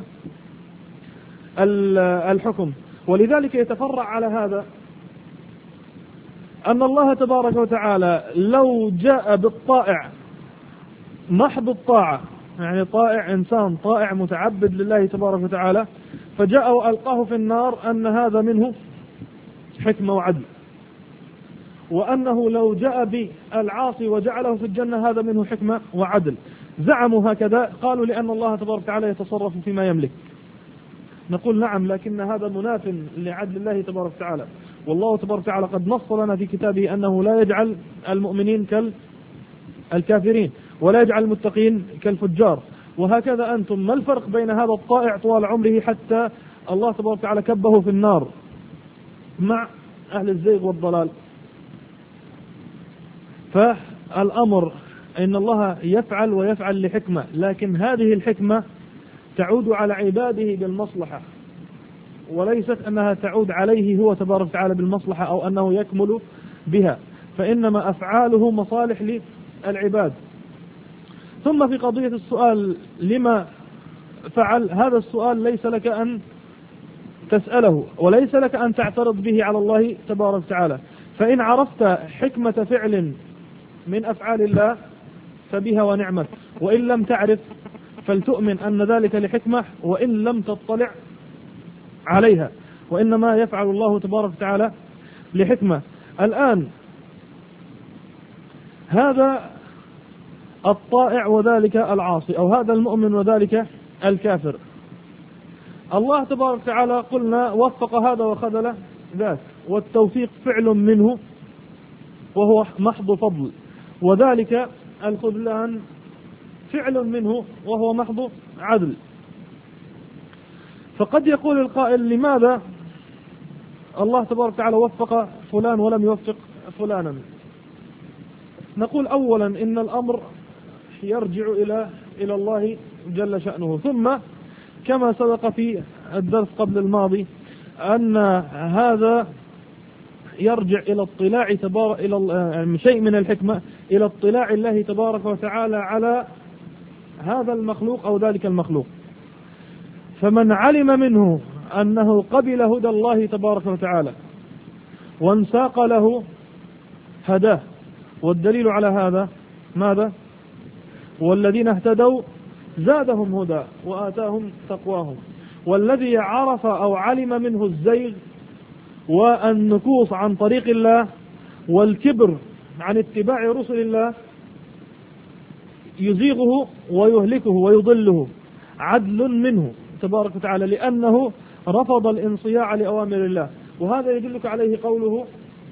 الحكم. ولذلك يتفرع على هذا أن الله تبارك وتعالى لو جاء بالطائع محض الطاعة، يعني طائع إنسان طائع متعبد لله تبارك وتعالى، فجاء وألقاه في النار، أن هذا منه حكمة وعدل، وأنه لو جاء بالعاصي وجعله في الجنة هذا منه حكمة وعدل. زعموا هكذا، قالوا لأن الله تبارك وتعالى يتصرف فيما يملك. نقول نعم، لكن هذا مناف لعدل الله تبارك وتعالى، والله تبارك وتعالى قد نص لنا في كتابه أنه لا يجعل المؤمنين كالكافرين ولا يجعل المتقين كالفجار. وهكذا أنتم، ما الفرق بين هذا الطائع طوال عمره حتى الله تبارك وتعالى كبه في النار مع أهل الزيغ والضلال؟ فالأمر إن الله يفعل ويفعل لحكمة، لكن هذه الحكمة تعود على عباده بالمصلحة، وليست أنها تعود عليه هو تبارك وتعالى بالمصلحة أو أنه يكمل بها. فإنما أفعاله مصالح للعباد. ثم في قضية السؤال لما فعل، هذا السؤال ليس لك أن تسأله وليس لك أن تعترض به على الله تبارك وتعالى، فإن عرفت حكمة فعل من أفعال الله فبها ونعمت، وإن لم تعرف فلتؤمن أن ذلك لحكمة وإن لم تطلع عليها، وإنما يفعل الله تبارك وتعالى لحكمة. الآن هذا الطائع وذلك العاصي، أو هذا المؤمن وذلك الكافر، الله تبارك وتعالى قلنا وفق هذا وخذل ذاك، والتوفيق فعل منه وهو محض فضل، وذلك الخذلان فعل منه وهو محض عدل. فقد يقول القائل لماذا الله تبارك وتعالى وفق فلان ولم يوفق فلانا؟ نقول أولا إن الأمر يرجع إلى الله جل شأنه، ثم كما سبق في الدرس قبل الماضي أن هذا يرجع إلى اطلاع إلى شيء من الحكمة، إلى اطلاع الله تبارك وتعالى على هذا المخلوق أو ذلك المخلوق. فمن علم منه أنه قبل هدى الله تبارك وتعالى وانساق له هداه، والدليل على هذا ماذا؟ والذين اهتدوا زادهم هدى وآتاهم تقواهم. والذي عرف أو علم منه الزيغ والنكوص عن طريق الله والكبر عن اتباع رسل الله يزيغه ويهلكه ويضله عدل منه تبارك وتعالى، لأنه رفض الانصياع لأوامر الله. وهذا يدلك عليه قوله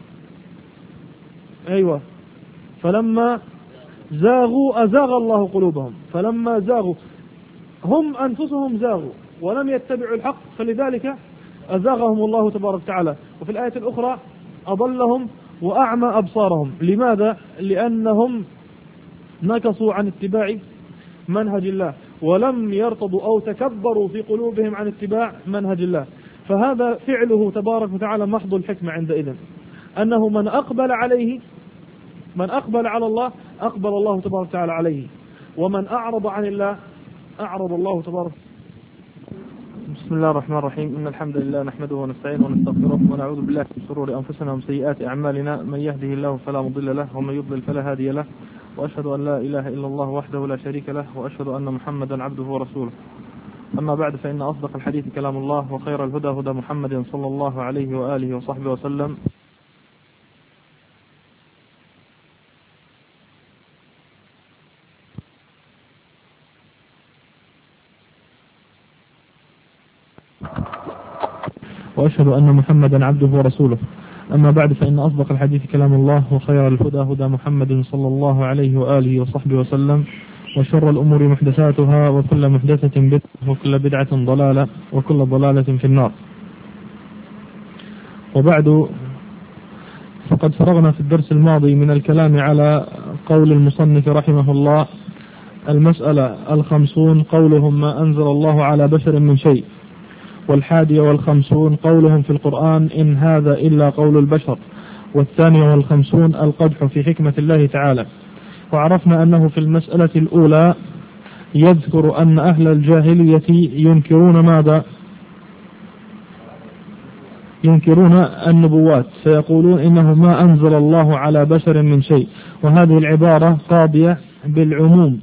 أيوة فلما زاغوا أزاغ الله قلوبهم، فلما زاغوا هم أنفسهم زاغوا ولم يتبعوا الحق فلذلك أزاغهم الله تبارك وتعالى. وفي الآية الأخرى أضلهم وأعمى أبصارهم. لماذا؟ لأنهم نكصوا عن اتباع منهج الله ولم يرتضوا أو تكبروا في قلوبهم عن اتباع منهج الله. فهذا فعله تبارك وتعالى محض الحكمة عندئذ، أنه من أقبل على الله أقبل الله تبارك وتعالى عليه، ومن أعرض عن الله أعرض الله تبارك. بسم الله الرحمن الرحيم. إن الحمد لله نحمده ونستعينه ونستغفره ونعوذ بالله من شرور أنفسنا ومن سيئات أعمالنا، من يهده الله فلا مضل له ومن يضلل فلا هادي له، وأشهد أن لا إله إلا الله وحده لا شريك له، وأشهد أن محمدا عبده ورسوله. أما بعد، فإن أصدق الحديث كلام الله، وخير الهدى هدى محمد صلى الله عليه وآله وصحبه وسلم. وأشهد أن محمدا عبده ورسوله. أما بعد، فإن أصدق الحديث كلام الله، وخير الهدى هدى محمد صلى الله عليه وآله وصحبه وسلم، وشر الأمور محدثاتها، وكل محدثة بدعة، وكل بدعة ضلالة، وكل ضلالة في النار. وبعد، فقد فرغنا في الدرس الماضي من الكلام على قول المصنف رحمه الله المسألة 50 قولهم ما أنزل الله على بشر من شيء، 51 قولهم في القرآن إن هذا إلا قول البشر، 52 القدح في حكمة الله تعالى. وعرفنا أنه في المسألة الأولى يذكر أن أهل الجاهلية ينكرون ماذا؟ ينكرون النبوات، فيقولون إنه ما أنزل الله على بشر من شيء، وهذه العبارة قاضية بالعموم،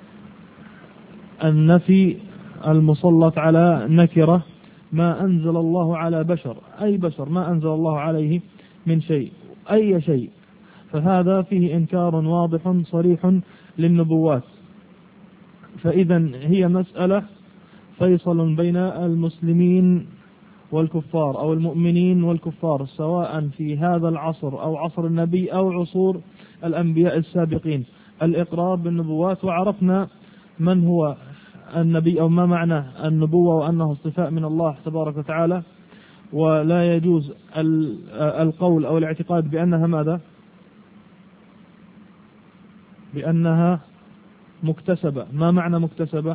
النفي المسلط على نكرة، ما أنزل الله على بشر، أي بشر ما أنزل الله عليه من شيء، أي شيء، فهذا فيه إنكار واضح صريح للنبوات. فإذا هي مسألة فيصل بين المسلمين والكفار، أو المؤمنين والكفار، سواء في هذا العصر أو عصر النبي أو عصور الأنبياء السابقين، الإقرار بالنبوات. وعرفنا من هو النبي أو ما معنى النبوة، وأنه اصطفاء من الله تبارك وتعالى، ولا يجوز القول أو الاعتقاد بأنها ماذا؟ بأنها مكتسبة. ما معنى مكتسبة؟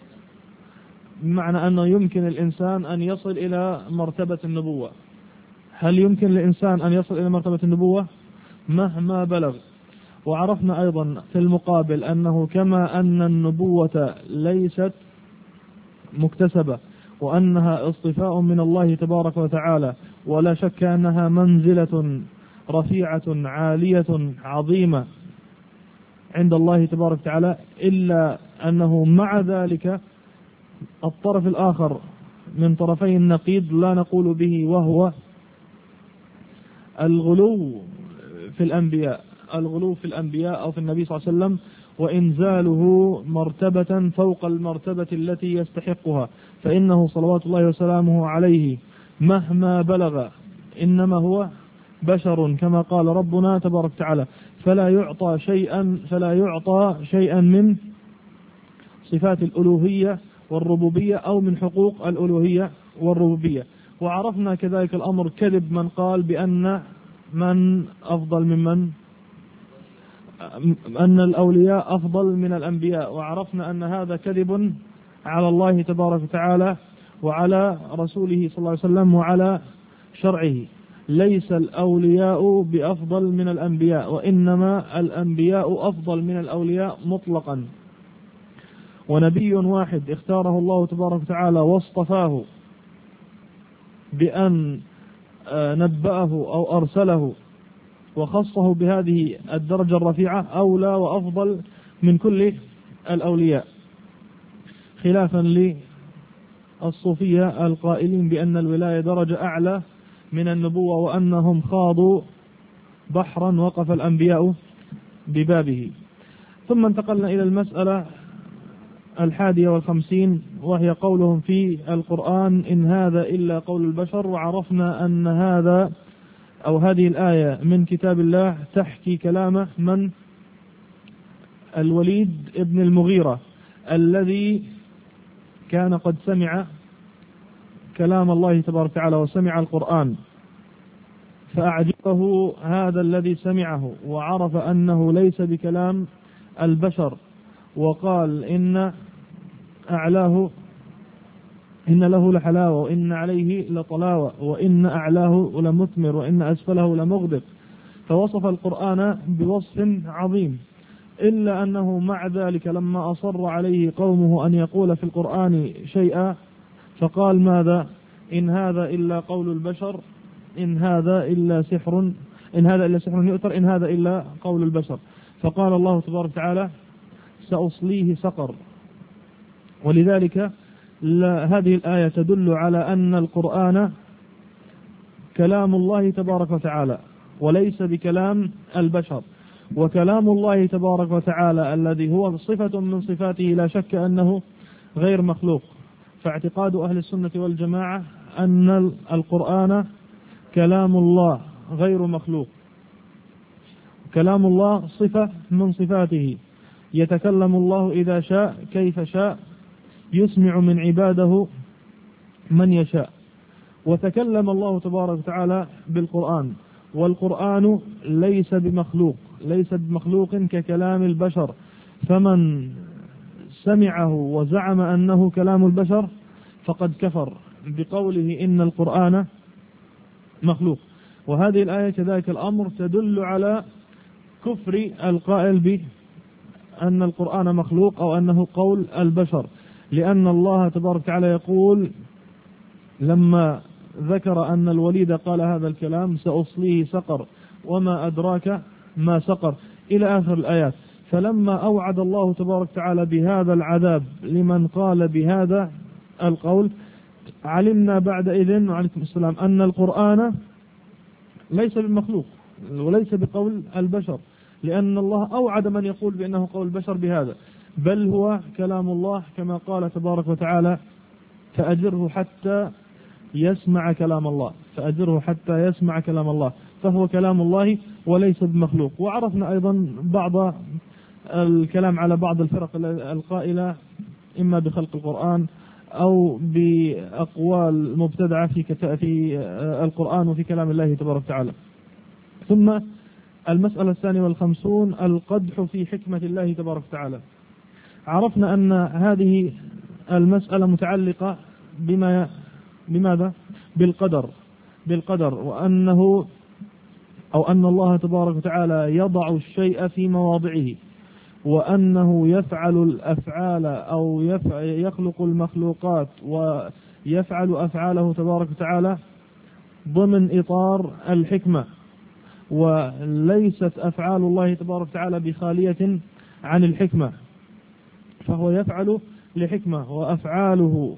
بمعنى أنه يمكن الإنسان أن يصل إلى مرتبة النبوة. هل يمكن للإنسان أن يصل إلى مرتبة النبوة مهما بلغ؟ وعرفنا أيضا في المقابل أنه كما أن النبوة ليست مكتسبة وأنها اصطفاء من الله تبارك وتعالى، ولا شك أنها منزلة رفيعة عالية عظيمة عند الله تبارك وتعالى، إلا أنه مع ذلك الطرف الآخر من طرفي النقيض لا نقول به، وهو الغلو في الأنبياء، الغلو في الأنبياء أو في النبي صلى الله عليه وسلم، وإنزاله مرتبة فوق المرتبة التي يستحقها. فإنه صلوات الله وسلامه عليه مهما بلغ إنما هو بشر كما قال ربنا تبارك وتعالى، فلا يعطى شيئا من صفات الألوهية والربوبية أو من حقوق الألوهية والربوبية. وعرفنا كذلك الأمر كذب من قال بأن من أفضل ممن، أن الأولياء أفضل من الأنبياء، وعرفنا أن هذا كذب على الله تبارك وتعالى وعلى رسوله صلى الله عليه وسلم وعلى شرعه. ليس الأولياء بأفضل من الأنبياء، وإنما الأنبياء أفضل من الأولياء مطلقا. ونبي واحد اختاره الله تبارك وتعالى واصطفاه بأن نبأه أو أرسله وخصه بهذه الدرجة الرفيعة أولى وأفضل من كل الأولياء، خلافا للصوفية القائلين بأن الولاية درجة أعلى من النبوة، وأنهم خاضوا بحرا وقف الأنبياء ببابه. ثم انتقلنا إلى المسألة 51، وهي قولهم في القرآن إن هذا إلا قول البشر. وعرفنا أن هذا أو هذه الآية من كتاب الله تحكي كلام من؟ الوليد ابن المغيرة، الذي كان قد سمع كلام الله تبارك وتعالى وسمع القرآن، فأعجبه هذا الذي سمعه وعرف أنه ليس بكلام البشر، وقال إن أعلاه إن له لحلاوة وإن عليه لطلاوة وإن أعلاه لمثمر وإن أسفله لمغدق، فوصف القرآن بوصف عظيم. إلا أنه مع ذلك لما أصر عليه قومه أن يقول في القرآن شيئا فقال ماذا؟ إن هذا إلا قول البشر، إن هذا إلا سحر يؤثر، إن هذا إلا قول البشر. فقال الله تبارك وتعالى سأصليه سقر. ولذلك هذه الآية تدل على أن القرآن كلام الله تبارك وتعالى وليس بكلام البشر، وكلام الله تبارك وتعالى الذي هو صفة من صفاته لا شك أنه غير مخلوق. فاعتقاد أهل السنة والجماعة أن القرآن كلام الله غير مخلوق، كلام الله صفة من صفاته، يتكلم الله إذا شاء كيف شاء، يسمع من عباده من يشاء. وتكلم الله تبارك وتعالى بالقرآن، والقرآن ليس بمخلوق ككلام البشر، فمن سمعه وزعم أنه كلام البشر فقد كفر بقوله إن القرآن مخلوق. وهذه الآية كذلك الأمر تدل على كفر القائل بأن القرآن مخلوق أو أنه قول البشر، لأن الله تبارك وتعالى يقول لما ذكر أن الوليد قال هذا الكلام سأصليه سقر وما أدراك ما سقر إلى آخر الآيات. فلما أوعد الله تبارك وتعالى بهذا العذاب لمن قال بهذا القول، علمنا بعد إذن وعليكم السلام أن القرآن ليس بمخلوق وليس بقول البشر، لأن الله أوعد من يقول بأنه قول البشر بهذا، بل هو كلام الله كما قال تبارك وتعالى فأجره حتى يسمع كلام الله، فأجره حتى يسمع كلام الله، فهو كلام الله وليس بمخلوق. وعرفنا أيضا بعض الكلام على بعض الفرق القائلة إما بخلق القرآن أو بأقوال مبتدعة في القرآن وفي كلام الله تبارك وتعالى. ثم المسألة 52 القدح في حكمة الله تبارك وتعالى. عرفنا أن هذه المسألة متعلقة بماذا؟ بالقدر، بالقدر، وأنه أو أن الله تبارك وتعالى يضع الشيء في مواضعه، وأنه يفعل الأفعال أو يخلق المخلوقات ويفعل أفعاله تبارك وتعالى ضمن إطار الحكمة، وليست أفعال الله تبارك وتعالى بخالية عن الحكمة، فهو يفعل لحكمة، وأفعاله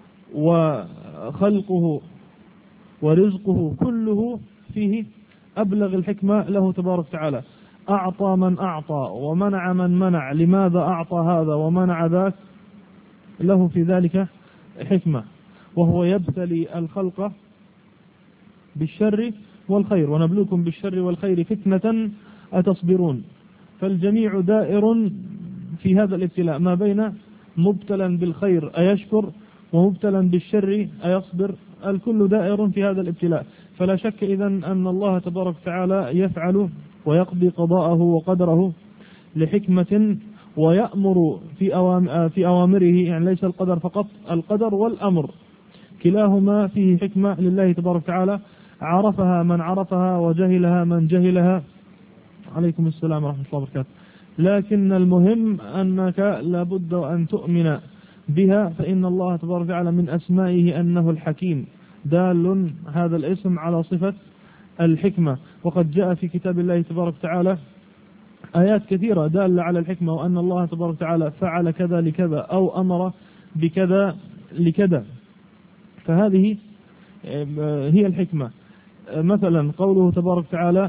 وخلقه ورزقه كله فيه أبلغ الحكمة له تبارك وتعالى. أعطى من أعطى ومنع من منع، لماذا أعطى هذا ومنع ذاك؟ له في ذلك حكمة. وهو يبتلي الخلق بالشر والخير، ونبلوكم بالشر والخير فتنة أتصبرون. فالجميع دائر في هذا الابتلاء، ما بين مبتلا بالخير أيشكر ومبتلا بالشر أيصبر، الكل دائر في هذا الابتلاء. فلا شك إذن أن الله تبارك وتعالى يفعل ويقضي قضاءه وقدره لحكمة، ويأمر في أوامره، يعني ليس القدر فقط، القدر والأمر كلاهما فيه حكمة لله تبارك وتعالى، عرفها من عرفها وجهلها من جهلها. عليكم السلام ورحمة الله وبركاته. لكن المهم أنك لابد أن تؤمن بها، فإن الله تبارك وتعالى من أسمائه أنه الحكيم، دال هذا الاسم على صفة الحكمة. وقد جاء في كتاب الله تبارك وتعالى آيات كثيرة دالة على الحكمة، وأن الله تبارك وتعالى فعل كذا لكذا أو أمر بكذا لكذا، فهذه هي الحكمة. مثلا قوله تبارك وتعالى: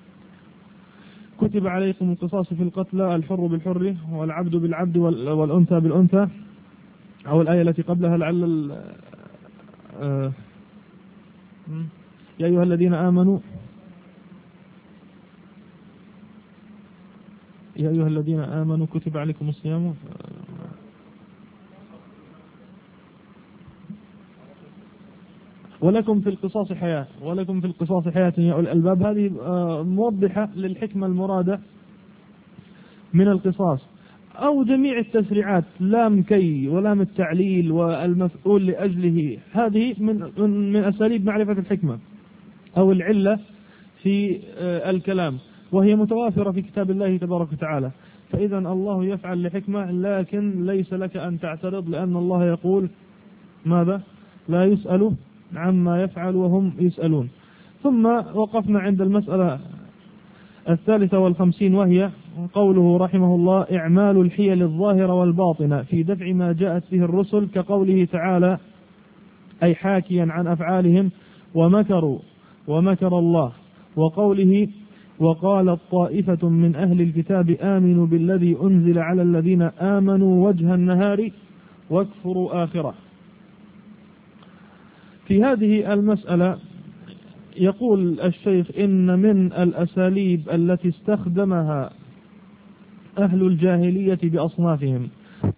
كتب عليكم القصاص في القتلى، الحر بالحر والعبد بالعبد والأنثى بالأنثى، أو الآية التي قبلها لعل يا أيها الذين آمنوا كتب عليكم الصيام ولكم في القصاص حياة يا أولي الألباب. هذه موضحة للحكمة المرادة من القصاص، أو جميع التسريعات، لام كي ولام التعليل والمفعول لأجله، هذه من أساليب معرفة الحكمة أو العلة في الكلام، وهي متوافرة في كتاب الله تبارك وتعالى. فإذا الله يفعل لحكمة، لكن ليس لك أن تعترض، لأن الله يقول ماذا؟ لا يسأل عما يفعل وهم يسألون. ثم وقفنا عند المسألة 53، وهي قوله رحمه الله: إعمال الحيل الظاهرة والباطنة في دفع ما جاءت به الرسل، كقوله تعالى أي حاكيا عن أفعالهم: ومكروا ومكر الله، وقوله: وقالت طائفة من أهل الكتاب آمنوا بالذي أنزل على الذين آمنوا وجه النهار واكفروا آخره. في هذه المسألة يقول الشيخ: إن من الأساليب التي استخدمها أهل الجاهلية بأصنافهم،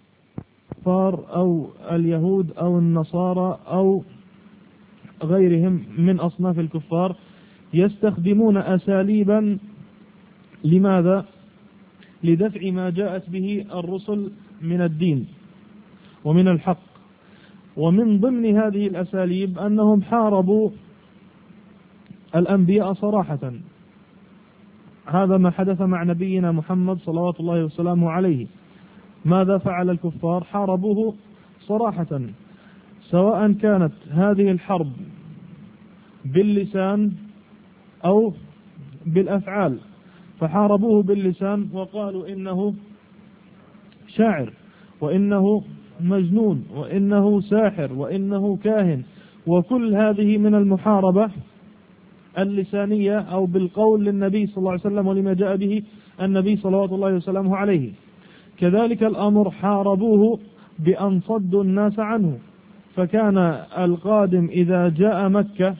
أو اليهود أو النصارى أو غيرهم من أصناف الكفار، يستخدمون أساليبا لماذا؟ لدفع ما جاءت به الرسل من الدين ومن الحق. ومن ضمن هذه الأساليب أنهم حاربوا الأنبياء صراحة. هذا ما حدث مع نبينا محمد صلوات الله وسلامه عليه. ماذا فعل الكفار؟ حاربوه صراحة، سواء كانت هذه الحرب باللسان أو بالأفعال. فحاربوه باللسان وقالوا إنه شاعر، وإنه مجنون، وإنه ساحر، وإنه كاهن، وكل هذه من المحاربة اللسانية أو بالقول للنبي صلى الله عليه وسلم ولما جاء به النبي صلوات الله وسلامه عليه. كذلك الأمر حاربوه بأن صدوا الناس عنه، فكان القادم إذا جاء مكة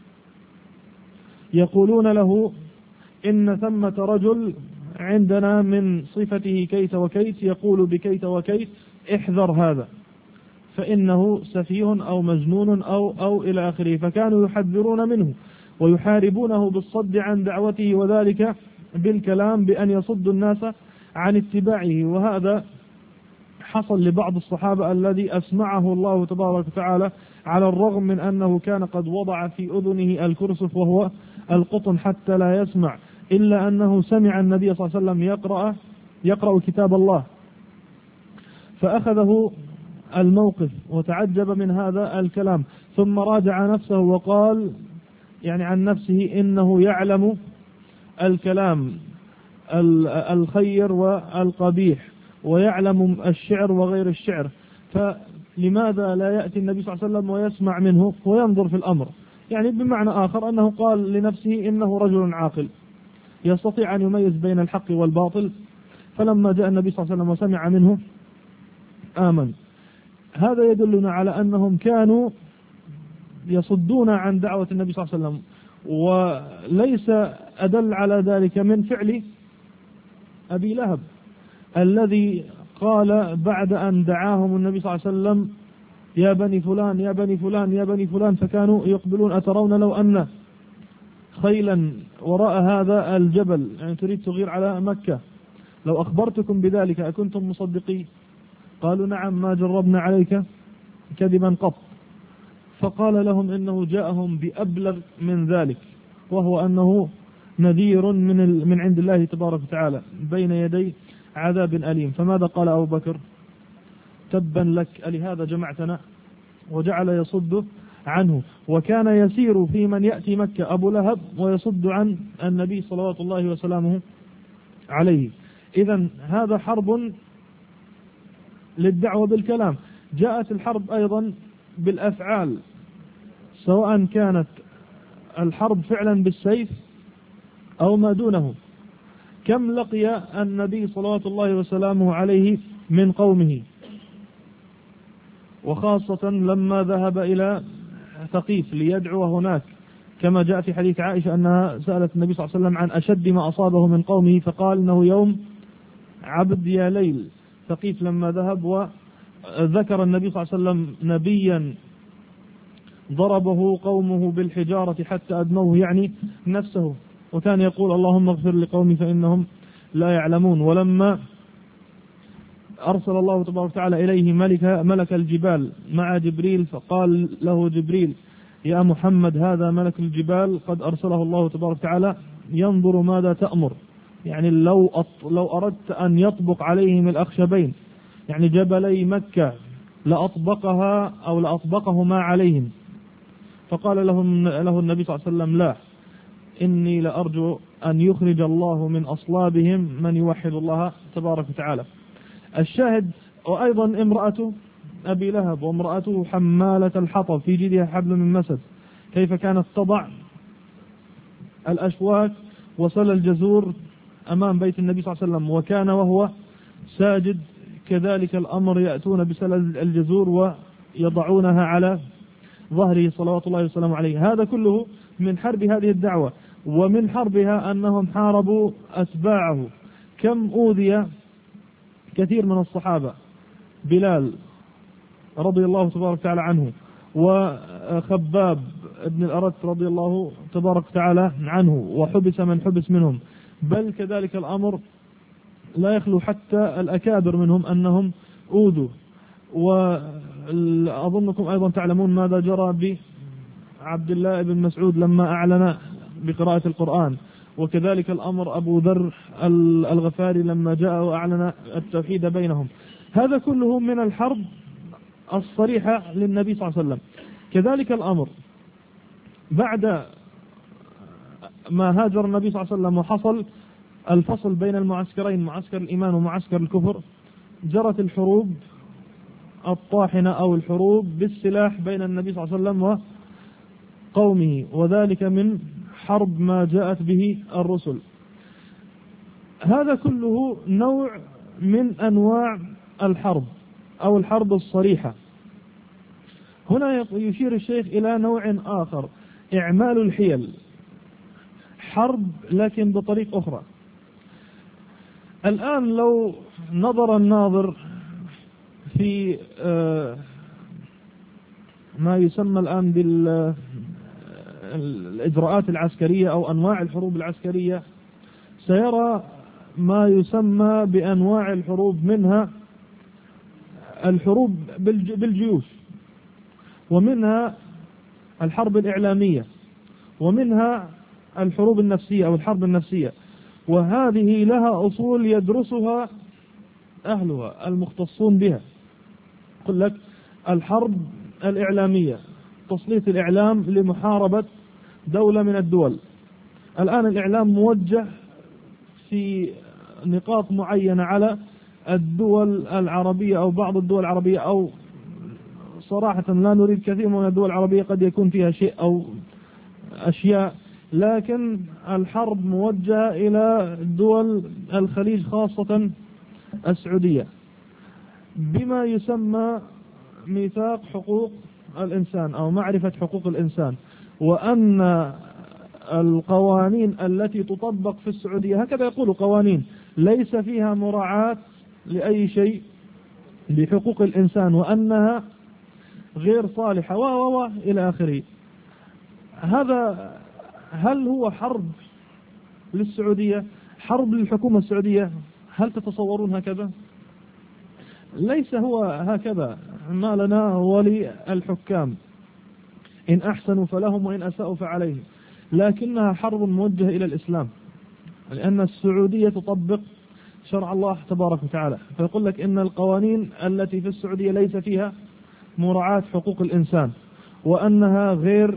يقولون له: إن ثمة رجل عندنا من صفته كيت وكيت، يقول بكيت وكيت، احذر هذا فإنه سفيه أو مجنون أو إلى آخره. فكانوا يحذرون منه ويحاربونه بالصد عن دعوته، وذلك بالكلام بأن يصد الناس عن اتباعه. وهذا حصل لبعض الصحابة الذي أسمعه الله تبارك وتعالى على الرغم من أنه كان قد وضع في أذنه الكرسف وهو القطن حتى لا يسمع، إلا أنه سمع النبي صلى الله عليه وسلم يقرأ كتاب الله، فأخذه الموقف وتعجب من هذا الكلام، ثم راجع نفسه وقال يعني عن نفسه إنه يعلم الكلام الخير والقبيح ويعلم الشعر وغير الشعر، فلماذا لا يأتي النبي صلى الله عليه وسلم ويسمع منه وينظر في الأمر؟ يعني بمعنى آخر أنه قال لنفسه إنه رجل عاقل يستطيع أن يميز بين الحق والباطل، فلما جاء النبي صلى الله عليه وسلم وسمع منه آمن. هذا يدلنا على أنهم كانوا يصدون عن دعوة النبي صلى الله عليه وسلم، وليس أدل على ذلك من فعل أبي لهب الذي قال بعد أن دعاهم النبي صلى الله عليه وسلم يا بني فلان يا بني فلان يا بني فلان، فكانوا يقبلون أترون لو أن خيلا وراء هذا الجبل، يعني تريد تغير على مكة، لو أخبرتكم بذلك أكنتم مصدقين؟ قالوا نعم ما جربنا عليك كذبا قط. فقال لهم إنه جاءهم بأبلغ من ذلك، وهو أنه نذير من عند الله تبارك وتعالى بين يدي عذاب أليم. فماذا قال أبو بكر؟ تبا لك ألهذا جمعتنا؟ وجعل يصد عنه، وكان يسير في من يأتي مكة أبو لهب ويصد عن النبي صلوات الله وسلامه عليه. إذن هذا حرب للدعوة بالكلام. جاءت الحرب أيضا بالأفعال، سواء كانت الحرب فعلا بالسيف أو ما دونه. كم لقي النبي صلوات الله وسلامه عليه من قومه، وخاصة لما ذهب إلى ثقيف ليدعو هناك، كما جاء في حديث عائشة أنها سألت النبي صلى الله عليه وسلم عن أشد ما أصابه من قومه، فقال إنه يوم عبد يا ليل. ثقيف لما ذهب وذكر النبي صلى الله عليه وسلم نبيا ضربه قومه بالحجارة حتى أدموه، يعني نفسه، وكان يقول اللهم اغفر لقومي فإنهم لا يعلمون. ولما أرسل الله تبارك وتعالى إليه ملك الجبال مع جبريل، فقال له جبريل يا محمد هذا ملك الجبال قد أرسله الله تبارك وتعالى ينظر ماذا تأمر، يعني لو أردت أن يطبق عليهم الأخشبين، يعني جبلي مكة، لأطبقها أو لأطبقهما عليهم. فقال له النبي صلى الله عليه وسلم لا، إني لأرجو أن يخرج الله من أصلابهم من يوحد الله تبارك وتعالى. الشاهد، وأيضا امرأة أبي لهب وامرأته حمالة الحطب في جيدها حبل من مسد، كيف كانت تضع الأشواك وصل الجزور أمام بيت النبي صلى الله عليه وسلم، وكان وهو ساجد كذلك الأمر يأتون بسلل الجزور ويضعونها على ظهره صلوات الله وسلامه عليه. هذا كله من حرب هذه الدعوة، ومن حربها أنهم حاربوا أتباعه. كم أوذي كثير من الصحابة، بلال رضي الله تبارك وتعالى عنه، وخباب ابن الأرت رضي الله تبارك وتعالى عنه، وحبس من حبس منهم، بل كذلك الأمر لا يخلو حتى الأكابر منهم أنهم أوذوا. وأظنكم أيضا تعلمون ماذا جرى بعبد الله بن مسعود لما أعلن بقراءة القرآن، وكذلك الأمر أبو ذر الغفاري لما جاء وأعلن التوحيد بينهم. هذا كله من الحرب الصريحة للنبي صلى الله عليه وسلم. كذلك الأمر بعد ما هاجر النبي صلى الله عليه وسلم وحصل الفصل بين المعسكرين، معسكر الإيمان ومعسكر الكفر، جرت الحروب الطاحنة أو الحروب بالسلاح بين النبي صلى الله عليه وسلم وقومه، وذلك من حرب ما جاءت به الرسل. هذا كله نوع من أنواع الحرب أو الحرب الصريحة. هنا يشير الشيخ إلى نوع آخر، إعمال الحيل، حرب لكن بطريق أخرى. الآن لو نظر الناظر في ما يسمى الآن بالإجراءات العسكرية أو أنواع الحروب العسكرية، سيرى ما يسمى بأنواع الحروب، منها الحروب بالجيوش، ومنها الحرب الإعلامية، ومنها الحروب النفسية أو الحرب النفسية، وهذه لها أصول يدرسها أهلها المختصون بها. يقول لك الحرب الإعلامية، تسليط الإعلام لمحاربة دولة من الدول. الآن الإعلام موجه في نقاط معينة على الدول العربية أو بعض الدول العربية، أو صراحة لا نريد كثير من الدول العربية قد يكون فيها شيء أو أشياء، لكن الحرب موجهة إلى دول الخليج خاصة السعودية بما يسمى ميثاق حقوق الإنسان أو معرفة حقوق الإنسان، وأن القوانين التي تطبق في السعودية هكذا يقولوا قوانين ليس فيها مراعاة لأي شيء بحقوق الإنسان، وأنها غير صالحة إلى آخره. هذا هل هو حرب للسعودية، حرب للحكومة السعودية؟ هل تتصورون هكذا؟ ليس هو هكذا. ما لنا وللحكام إن أحسنوا فلهم وإن أساءوا فعليهم، لكنها حرب موجهة إلى الإسلام، لأن السعودية تطبق شرع الله تبارك وتعالى. فيقول لك إن القوانين التي في السعودية ليس فيها مراعاة حقوق الإنسان، وأنها غير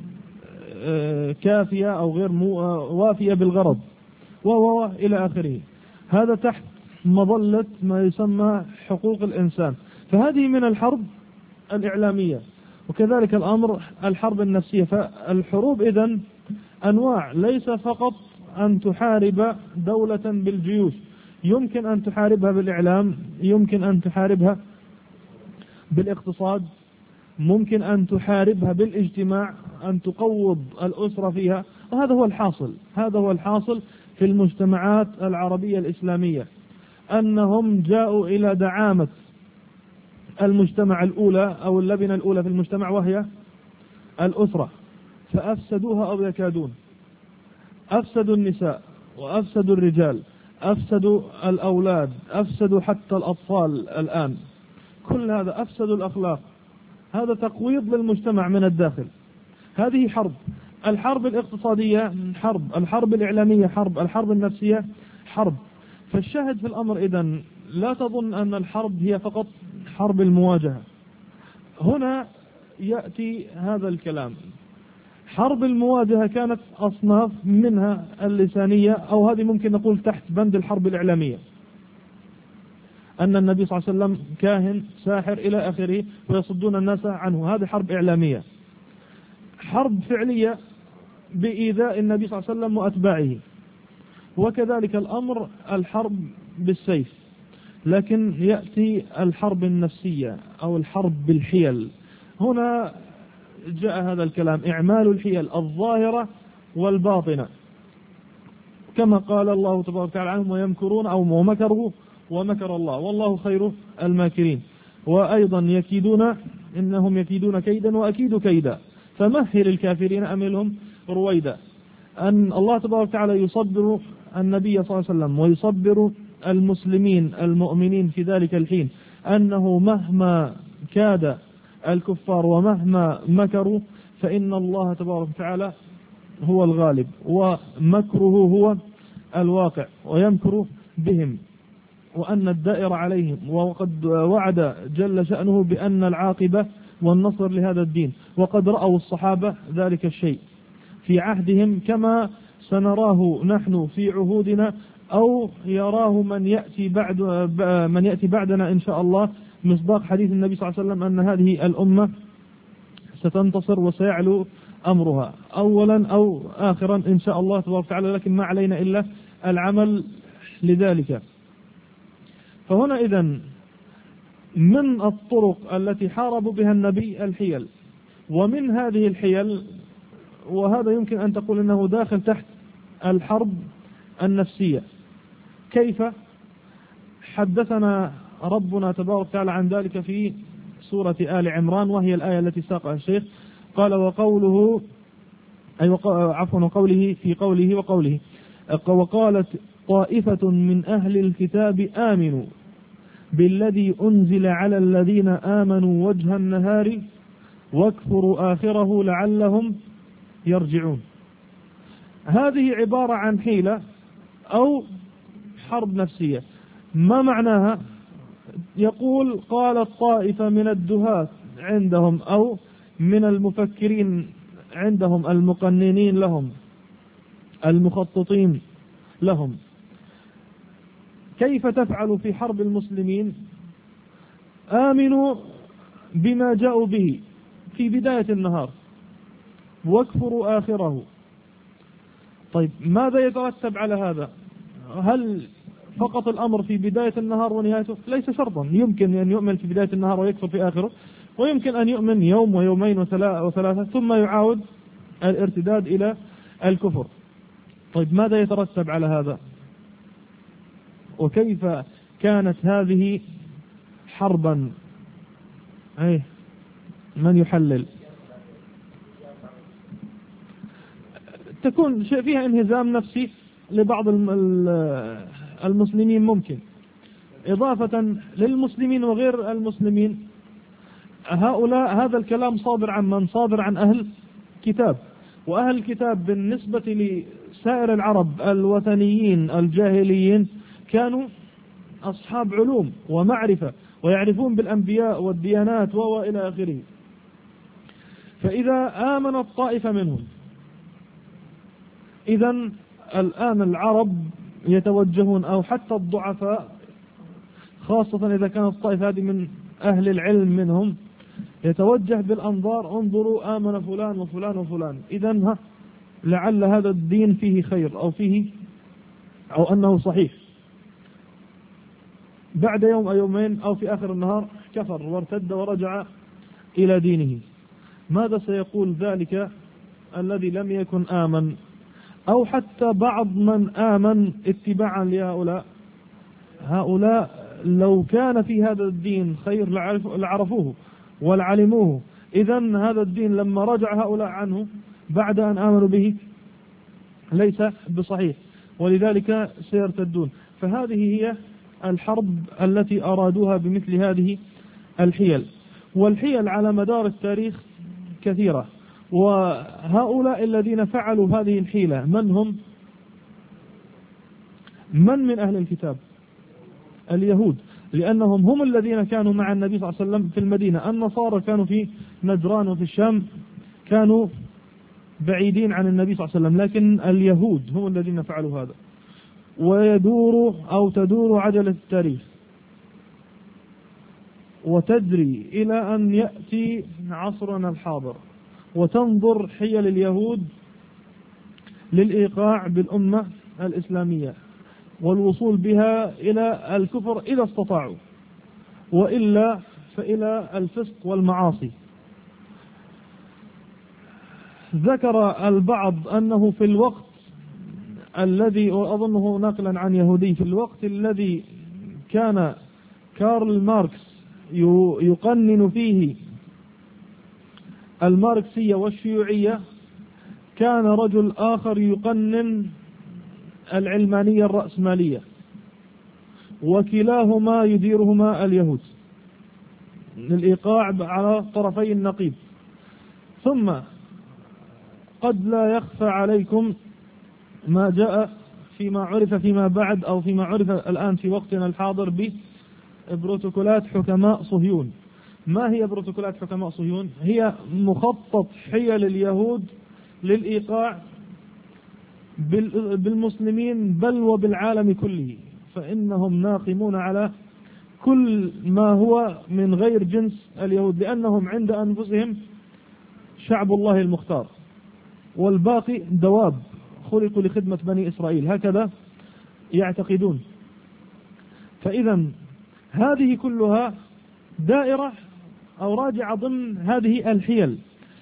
كافية أو غير وافية بالغرض إلى آخره. هذا تحت مظلة ما يسمى حقوق الإنسان. فهذه من الحرب الإعلامية. وكذلك الأمر الحرب النفسية. فالحروب إذن أنواع، ليس فقط أن تحارب دولة بالجيوش، يمكن أن تحاربها بالإعلام، يمكن أن تحاربها بالاقتصاد، ممكن أن تحاربها بالاجتماع، أن تقوض الأسرة فيها. وهذا هو الحاصل، هذا هو الحاصل في المجتمعات العربية الإسلامية، أنهم جاءوا إلى دعامة المجتمع الأولى أو اللبنة الأولى في المجتمع، وهي الأسرة، فأفسدوها أو يكادون. أفسدوا النساء وأفسدوا الرجال، أفسدوا الأولاد، أفسدوا حتى الأطفال الآن، كل هذا أفسدوا الأخلاق. هذا تقويض للمجتمع من الداخل. هذه حرب. الحرب الاقتصادية حرب، الحرب الإعلامية حرب، الحرب النفسية حرب. فالشاهد في الأمر إذن لا تظن أن الحرب هي فقط حرب المواجهة. هنا يأتي هذا الكلام. حرب المواجهة كانت أصناف، منها اللسانية، أو هذه ممكن نقول تحت بند الحرب الإعلامية، أن النبي صلى الله عليه وسلم كاهن ساحر إلى آخره ويصدون الناس عنه، هذه حرب إعلامية. حرب فعلية بإيذاء النبي صلى الله عليه وسلم وأتباعه، وكذلك الأمر الحرب بالسيف. لكن يأتي الحرب النفسية أو الحرب بالحيل. هنا جاء هذا الكلام، إعمال الحيل الظاهرة والباطنة، كما قال الله تبارك وتعالى عنهم ويمكرون أو مكروا ومكر الله والله خير الماكرين. وأيضا يكيدون، إنهم يكيدون كيدا وأكيد كيدا فمهل الكافرين أملهم رويدا. أن الله تبارك وتعالى يصبر النبي صلى الله عليه وسلم ويصبر المسلمين المؤمنين في ذلك الحين، أنه مهما كاد الكفار ومهما مكروا فإن الله تبارك وتعالى هو الغالب، ومكره هو الواقع، ويمكر بهم، وأن الدائر عليهم. وقد وعد جل شأنه بأن العاقبة والنصر لهذا الدين، وقد رأوا الصحابة ذلك الشيء في عهدهم، كما سنراه نحن في عهودنا، أو يراه من يأتي بعدنا إن شاء الله، مصداق حديث النبي صلى الله عليه وسلم أن هذه الأمة ستنتصر وسيعلو أمرها أولا أو آخرا إن شاء الله تبارك وتعالى، لكن ما علينا إلا العمل لذلك. فهنا إذن من الطرق التي حاربوا بها النبي الحيل، ومن هذه الحيل، وهذا يمكن أن تقول أنه داخل تحت الحرب النفسية. كيف؟ حدثنا ربنا تبارك وتعالى عن ذلك في سورة آل عمران، وهي الآية التي ساقها الشيخ. قال وقوله وقوله في قوله وقالت طائفة من أهل الكتاب آمنوا بالذي أنزل على الذين آمنوا وجه النهار واكفروا آخره لعلهم يرجعون. هذه عبارة عن حيلة أو حرب نفسية. ما معناها؟ يقول قالت طائفة من الدهاة عندهم أو من المفكرين عندهم المقننين لهم المخططين لهم: كيف تفعل في حرب المسلمين؟ آمنوا بما جاءوا به في بداية النهار واكفروا آخره. طيب ماذا يترتب على هذا؟ هل فقط الأمر في بداية النهار ونهايته؟ ليس شرطا، يمكن أن يؤمن في بداية النهار ويكفر في آخره، ويمكن أن يؤمن يوم ويومين وثلاثة ثم يعاود الارتداد إلى الكفر. طيب ماذا يترتب على هذا؟ وكيف كانت هذه حربا؟ من يحلل؟ تكون فيها انهزام نفسي لبعض المسلمين ممكن، إضافة للمسلمين وغير المسلمين. هؤلاء هذا الكلام صادر عن من؟ صادر عن أهل كتاب، وأهل الكتاب بالنسبة لسائر العرب الوثنيين الجاهليين كانوا أصحاب علوم ومعرفة ويعرفون بالأنبياء والديانات وإلى آخره. فإذا آمنت طائفة منهم، إذن الآن العرب يتوجهون، أو حتى الضعفاء خاصة إذا كانت الطائفة هذه من أهل العلم منهم، يتوجه بالأنظار: انظروا آمن فلان وفلان وفلان، إذن لعل هذا الدين فيه خير أو أنه صحيح. بعد يوم أو يومين أو في آخر النهار كفر وارتد ورجع إلى دينه. ماذا سيقول ذلك الذي لم يكن آمن، أو حتى بعض من آمن اتباعا لهؤلاء؟ هؤلاء لو كان في هذا الدين خير لعرفوه ولعلموه، إذن هذا الدين لما رجع هؤلاء عنه بعد أن آمنوا به ليس بصحيح، ولذلك سيرتدون. فهذه هي الحرب التي أرادوها بمثل هذه الحيل. والحيل على مدار التاريخ كثيرة، وهؤلاء الذين فعلوا هذه الحيلة من هم؟ من أهل الكتاب؟ اليهود، لأنهم هم الذين كانوا مع النبي صلى الله عليه وسلم في المدينة. النصارى كانوا في نجران وفي الشام، كانوا بعيدين عن النبي صلى الله عليه وسلم، لكن اليهود هم الذين فعلوا هذا. تدور عجلة التاريخ وتجري إلى أن يأتي عصرنا الحاضر، وتنظر حيل اليهود للإيقاع بالأمة الإسلامية والوصول بها إلى الكفر إذا استطاعوا، وإلا فإلى الفسق والمعاصي. ذكر البعض أنه في الوقت الذي، وأظنه نقلا عن يهودي، في الوقت الذي كان كارل ماركس يقنن فيه الماركسية والشيوعية، كان رجل آخر يقنن العلمانية الرأسمالية، وكلاهما يديرهما اليهود للإيقاع على طرفي النقيض. ثم قد لا يخفى عليكم ما جاء فيما عرف فيما بعد، أو فيما عرف الآن في وقتنا الحاضر ببروتوكولات حكماء صهيون. ما هي بروتوكولات حكماء صهيون؟ هي مخطط حيل اليهود للإيقاع بالمسلمين بل وبالعالم كله، فإنهم ناقمون على كل ما هو من غير جنس اليهود، لأنهم عند أنفسهم شعب الله المختار، والباقي دواب خلقوا لخدمة بني إسرائيل، هكذا يعتقدون. فإذا هذه كلها دائرة أو راجعة ضمن هذه الحيل.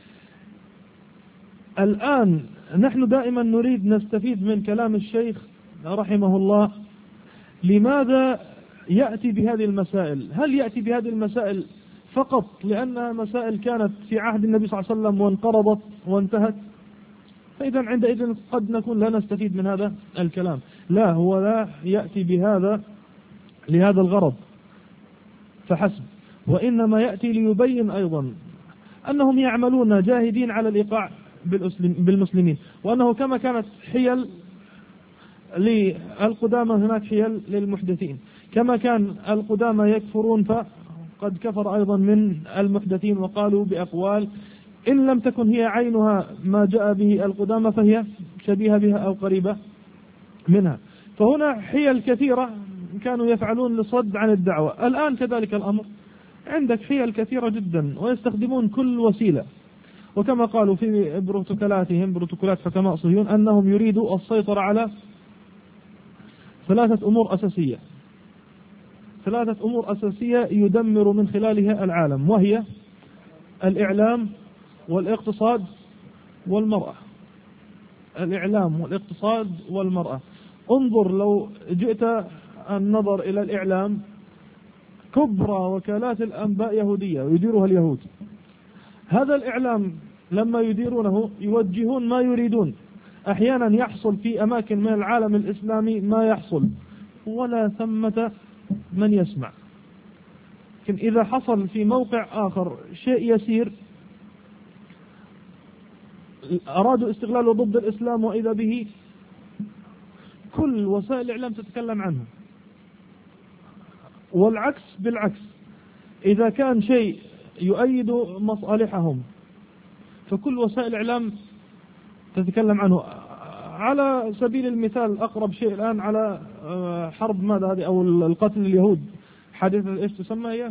الآن نحن دائما نريد نستفيد من كلام الشيخ رحمه الله. لماذا يأتي بهذه المسائل؟ هل يأتي بهذه المسائل فقط لأنها مسائل كانت في عهد النبي صلى الله عليه وسلم وانقرضت وانتهت؟ فإذا عندئذ قد نكون لا نستفيد من هذا الكلام. لا، هو لا يأتي بهذا لهذا الغرض، فحسب، وإنما يأتي ليبين أيضا أنهم يعملون جاهدين على الإيقاع بالمسلمين، وأنه كما كانت حيل للقدامى هناك حيل للمحدثين، كما كان القدامى يكفرون فقد كفر أيضا من المحدثين، وقالوا بأقوال إن لم تكن هي عينها ما جاء به القدامى فهي شبيهة بها أو قريبة منها. فهنا حيل كثيرة كانوا يفعلون لصد عن الدعوة. الآن كذلك الأمر، عندك حيل كثيرة جدا ويستخدمون كل وسيلة، وكما قالوا في بروتوكولات حكماء صهيون أنهم يريدوا السيطرة على ثلاثة أمور أساسية يدمر من خلالها العالم، وهي الإعلام والاقتصاد والمرأة. الإعلام والاقتصاد والمرأة. انظر لو جئت النظر إلى الإعلام، كبرى وكالات الأنباء يهودية يديرها اليهود. هذا الإعلام لما يديرونه يوجهون ما يريدون، أحيانا يحصل في أماكن من العالم الإسلامي ما يحصل ولا ثمة من يسمع، لكن إذا حصل في موقع آخر شيء يسير أرادوا استغلاله ضد الإسلام وإذا به كل وسائل الإعلام تتكلم عنه. والعكس بالعكس، إذا كان شيء يؤيد مصالحهم فكل وسائل الإعلام تتكلم عنه. على سبيل المثال أقرب شيء الآن على حرب ماذا هذه أو القتل اليهود، حادثة إيش تسمى هي؟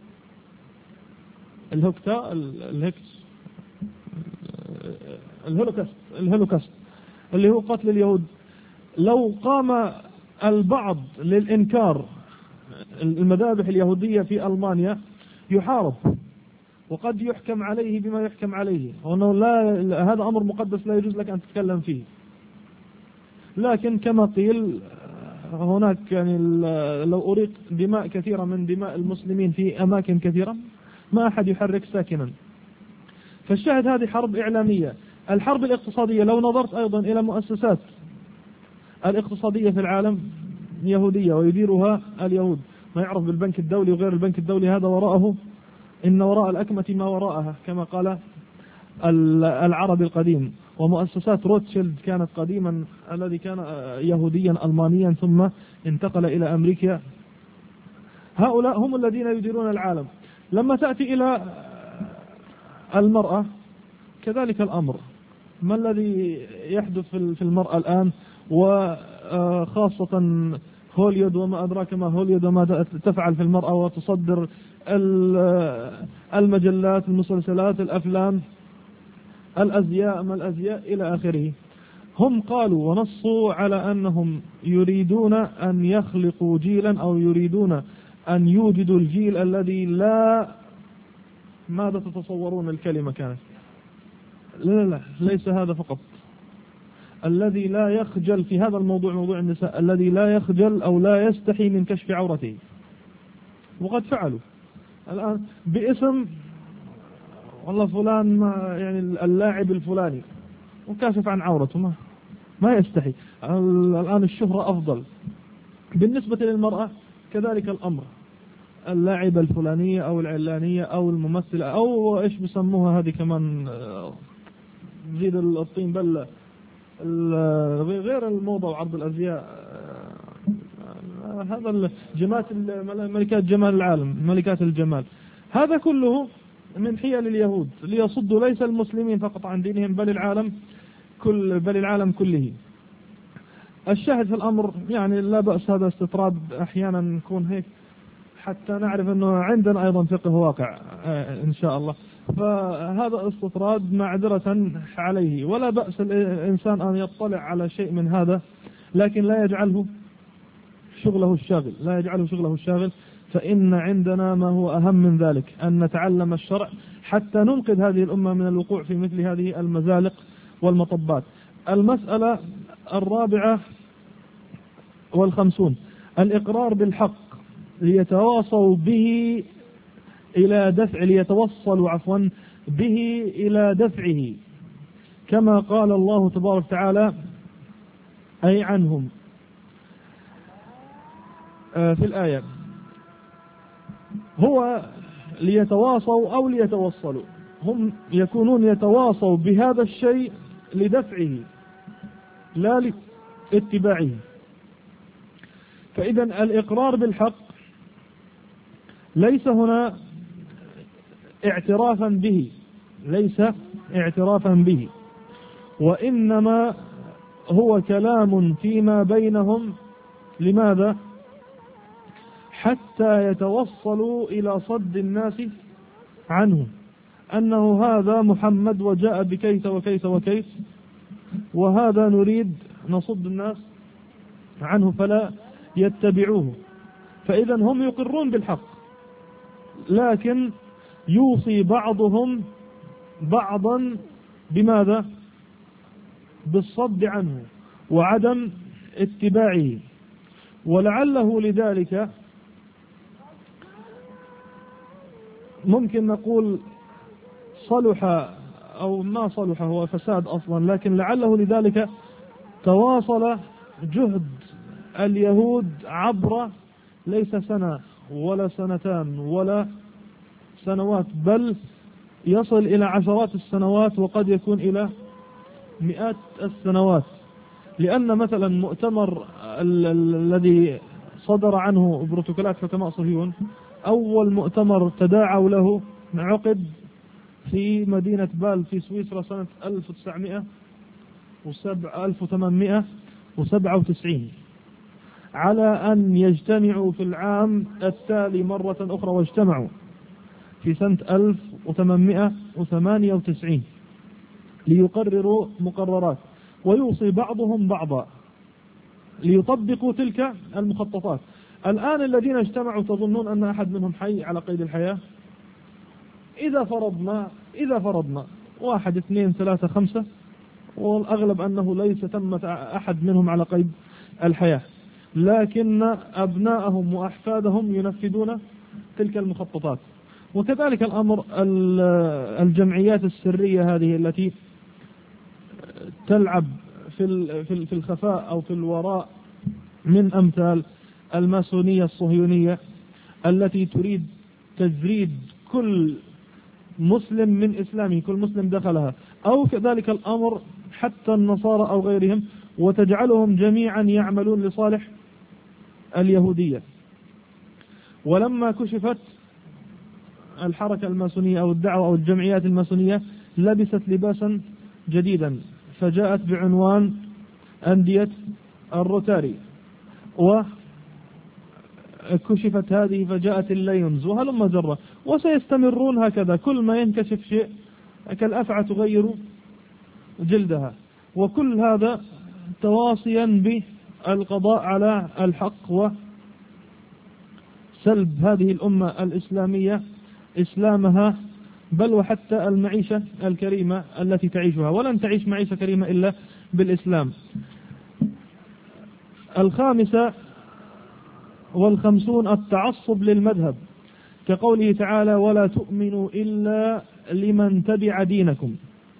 الهولوكاست اللي هو قتل اليهود. لو قام البعض للإنكار المذابح اليهودية في ألمانيا يحارب وقد يحكم عليه بما يحكم عليه، وأنه هذا أمر مقدس لا يجوز لك أن تتكلم فيه. لكن كما قيل هناك يعني لو أريق دماء كثيرة من دماء المسلمين في أماكن كثيرة ما أحد يحرك ساكنا. فالشاهد هذه حرب إعلامية. الحرب الاقتصادية لو نظرت أيضا إلى مؤسسات الاقتصادية في العالم يهودية ويديرها اليهود، ما يعرف بالبنك الدولي وغير البنك الدولي هذا وراءه إن وراء الأكمة ما وراءها كما قال العربي القديم. ومؤسسات روتشيلد كانت قديما الذي كان يهوديا ألمانيا ثم انتقل إلى أمريكا. هؤلاء هم الذين يديرون العالم. لما تأتي إلى المرأة كذلك الأمر. ما الذي يحدث في المرأة الآن، وخاصة هوليود وما أدراك ما هوليود وما تفعل في المرأة، وتصدر المجلات، المسلسلات، الأفلام، الأزياء ما الأزياء إلى آخره. هم قالوا ونصوا على أنهم يريدون أن يخلقوا جيلا أو يريدون أن يوجدوا الجيل الذي لا، ماذا تتصورون الكلمة كانت؟ لا ليس هذا فقط، الذي لا يخجل في هذا الموضوع، موضوع النساء، الذي لا يخجل أو لا يستحي من كشف عورته. وقد فعلوا الآن باسم والله فلان يعني اللاعب الفلاني وكاشف عن عورته ما يستحي. الآن الشهرة أفضل. بالنسبة للمرأة كذلك الأمر، اللاعبة الفلانية أو العلانية أو الممثلة أو إيش بيسموها هذه كمان، زيد الطين بلة، غير الموضة وعرض الأزياء، هذا جمال ملكات جمال العالم، ملكات الجمال. هذا كله من حيل اليهود ليصدوا ليس المسلمين فقط عن دينهم بل العالم كله. الشاهد في الأمر يعني لا بأس هذا استطراد أحيانا نكون هيك حتى نعرف أنه عندنا أيضا فقه واقع إن شاء الله. فهذا استطراد معذرة عليه، ولا بأس الإنسان أن يطلع على شيء من هذا، لكن لا يجعله شغله الشاغل، فإن عندنا ما هو أهم من ذلك، أن نتعلم الشرع حتى ننقذ هذه الأمة من الوقوع في مثل هذه المزالق والمطبات. المسألة 54 الإقرار بالحق ليتوصلوا به إلى دفعه كما قال الله تبارك وتعالى أي عنهم في الآية هو ليتواصوا أو ليتوصلوا، هم يكونون يتواصوا بهذا الشيء لدفعه لا لاتباعه. فإذا الإقرار بالحق ليس هنا اعترافا به، ليس اعترافا به، وإنما هو كلام فيما بينهم. لماذا؟ حتى يتوصلوا إلى صد الناس عنه، أنه هذا محمد وجاء بكيت وكيت وكيت، وهذا نريد نصد الناس عنه فلا يتبعوه. فإذا هم يقرون بالحق، لكن يوصي بعضهم بعضا بماذا؟ بالصد عنه وعدم اتباعه. ولعله لذلك ممكن نقول صلح أو ما صلح، هو فساد أصلا، لكن لعله لذلك تواصل جهد اليهود عبر ليس سنة ولا سنتان ولا سنوات، بل يصل إلى عشرات السنوات وقد يكون إلى مئات السنوات. لأن مثلا مؤتمر الذي صدر عنه بروتوكولات حكماء صهيون، أول مؤتمر تداعوا له عقد في مدينة بال في سويسرا سنة 1897 على أن يجتمعوا في العام التالي مرة أخرى، واجتمعوا في سنة 1898 ليقرروا مقررات ويوصي بعضهم بعضا ليطبقوا تلك المخططات. الآن الذين اجتمعوا تظنون أن أحد منهم حي على قيد الحياة؟ إذا فرضنا 1 2 3 5، والأغلب أنه ليس تمت أحد منهم على قيد الحياة، لكن أبناءهم وأحفادهم ينفذون تلك المخططات. وكذلك الأمر الجمعيات السرية هذه التي تلعب في الخفاء أو في الوراء، من أمثال الماسونية الصهيونية التي تريد تجريد كل مسلم من إسلامه، كل مسلم دخلها، أو كذلك الأمر حتى النصارى أو غيرهم، وتجعلهم جميعا يعملون لصالح اليهودية. ولما كشفت الحركة الماسونية أو الدعوة أو الجمعيات الماسونية لبست لباسا جديدا، فجاءت بعنوان أندية الروتاري، وكشفت هذه فجاءت الليونز، وهلم جرة، وسيستمرون هكذا. كل ما ينكشف شيء كالأفعى تغير جلدها، وكل هذا تواصيا بالقضاء على الحق وسلب هذه الأمة الإسلامية إسلامها، بل وحتى المعيشة الكريمة التي تعيشها، ولن تعيش معيشة كريمة إلا بالإسلام. 55 التعصب للمذهب، كقوله تعالى: ولا تؤمنوا إلا لمن تبع دينكم.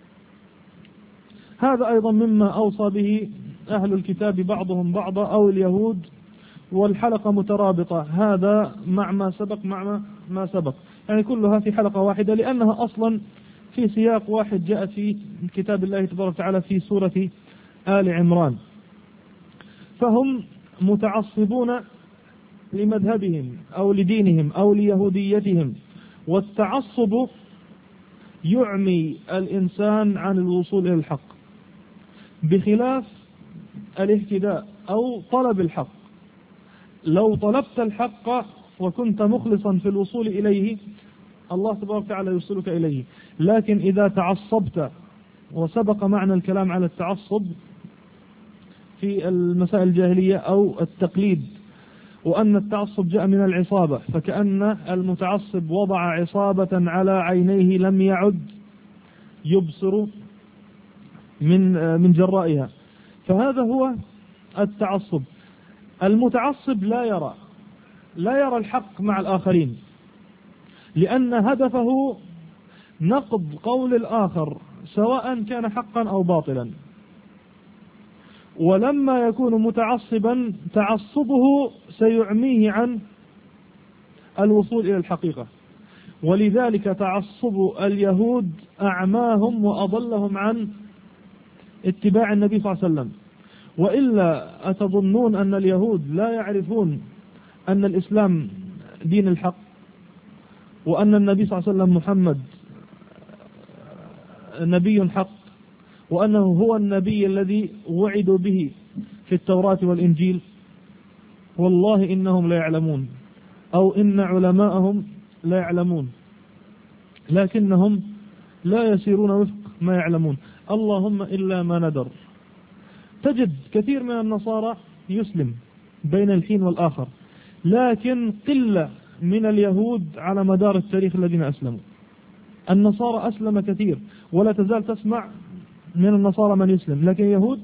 هذا أيضا مما أوصى به أهل الكتاب بعضهم بعضا أو اليهود، والحلقة مترابطة، هذا مع ما سبق مع ما سبق، يعني كلها في حلقة واحدة، لأنها أصلا في سياق واحد جاءت في كتاب الله تبارك وتعالى في سورة آل عمران. فهم متعصبون لمذهبهم أو لدينهم أو ليهوديتهم، والتعصب يعمي الإنسان عن الوصول إلى الحق، بخلاف الاهتداء أو طلب الحق. لو طلبت الحق وكنت مخلصا في الوصول إليه، الله تبارك وتعالى يوصلك إليه. لكن إذا تعصبت، وسبق معنى الكلام على التعصب في المسائل الجاهلية أو التقليد، وأن التعصب جاء من العصابة، فكأن المتعصب وضع عصابة على عينيه لم يعد يبصر من جرائها، فهذا هو التعصب. المتعصب لا يرى الحق مع الآخرين، لأن هدفه نقض قول الآخر سواء كان حقا أو باطلا. ولما يكون متعصبا تعصبه سيعميه عن الوصول إلى الحقيقة. ولذلك تعصب اليهود أعماهم وأضلهم عن اتباع النبي صلى الله عليه وسلم. وإلا أتظنون أن اليهود لا يعرفون أن الإسلام دين الحق، وأن النبي صلى الله عليه وسلم محمد نبي حق، وأنه هو النبي الذي وعدوا به في التوراة والإنجيل؟ والله إنهم لا يعلمون، أو إن علماءهم لا يعلمون، لكنهم لا يسيرون وفق ما يعلمون. اللهم إلا ما ندر. تجد كثير من النصارى يسلم بين الحين والآخر، لكن قلة من اليهود على مدار التاريخ الذين أسلموا. النصارى أسلم كثير، ولا تزال تسمع من النصارى من يسلم، لكن يهود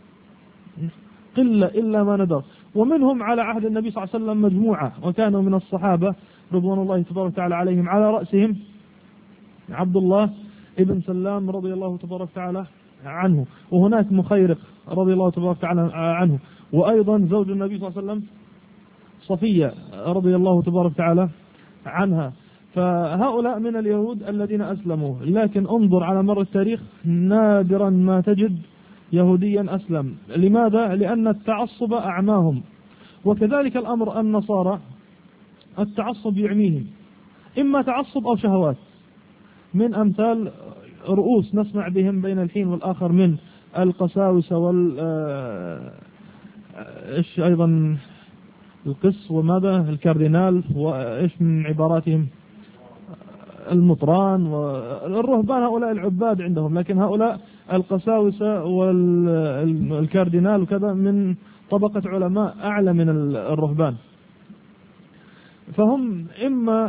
قلة إلا ما ندر. ومنهم على عهد النبي صلى الله عليه وسلم مجموعة، وكانوا من الصحابة رضوان الله تبارك وتعالى عليهم، على رأسهم عبد الله ابن سلام رضي الله تبارك وتعالى عنه، وهناك مخيرق رضي الله تبارك وتعالى عنه، وأيضا زوج النبي صلى الله عليه وسلم صفية رضي الله تبارك وتعالى عنها. فهؤلاء من اليهود الذين أسلموا، لكن انظر على مر التاريخ نادرا ما تجد يهوديا أسلم. لماذا؟ لأن التعصب أعماهم. وكذلك الأمر النصارى، التعصب يعميهم، إما تعصب أو شهوات، من أمثال رؤوس نسمع بهم بين الحين والآخر من القساوسة إيش أيضا القس وماذا الكاردينال، وإيش من عباراتهم المطران والرهبان، هؤلاء العباد عندهم، لكن هؤلاء القساوسة والكاردينال وكذا من طبقة علماء أعلى من الرهبان. فهم إما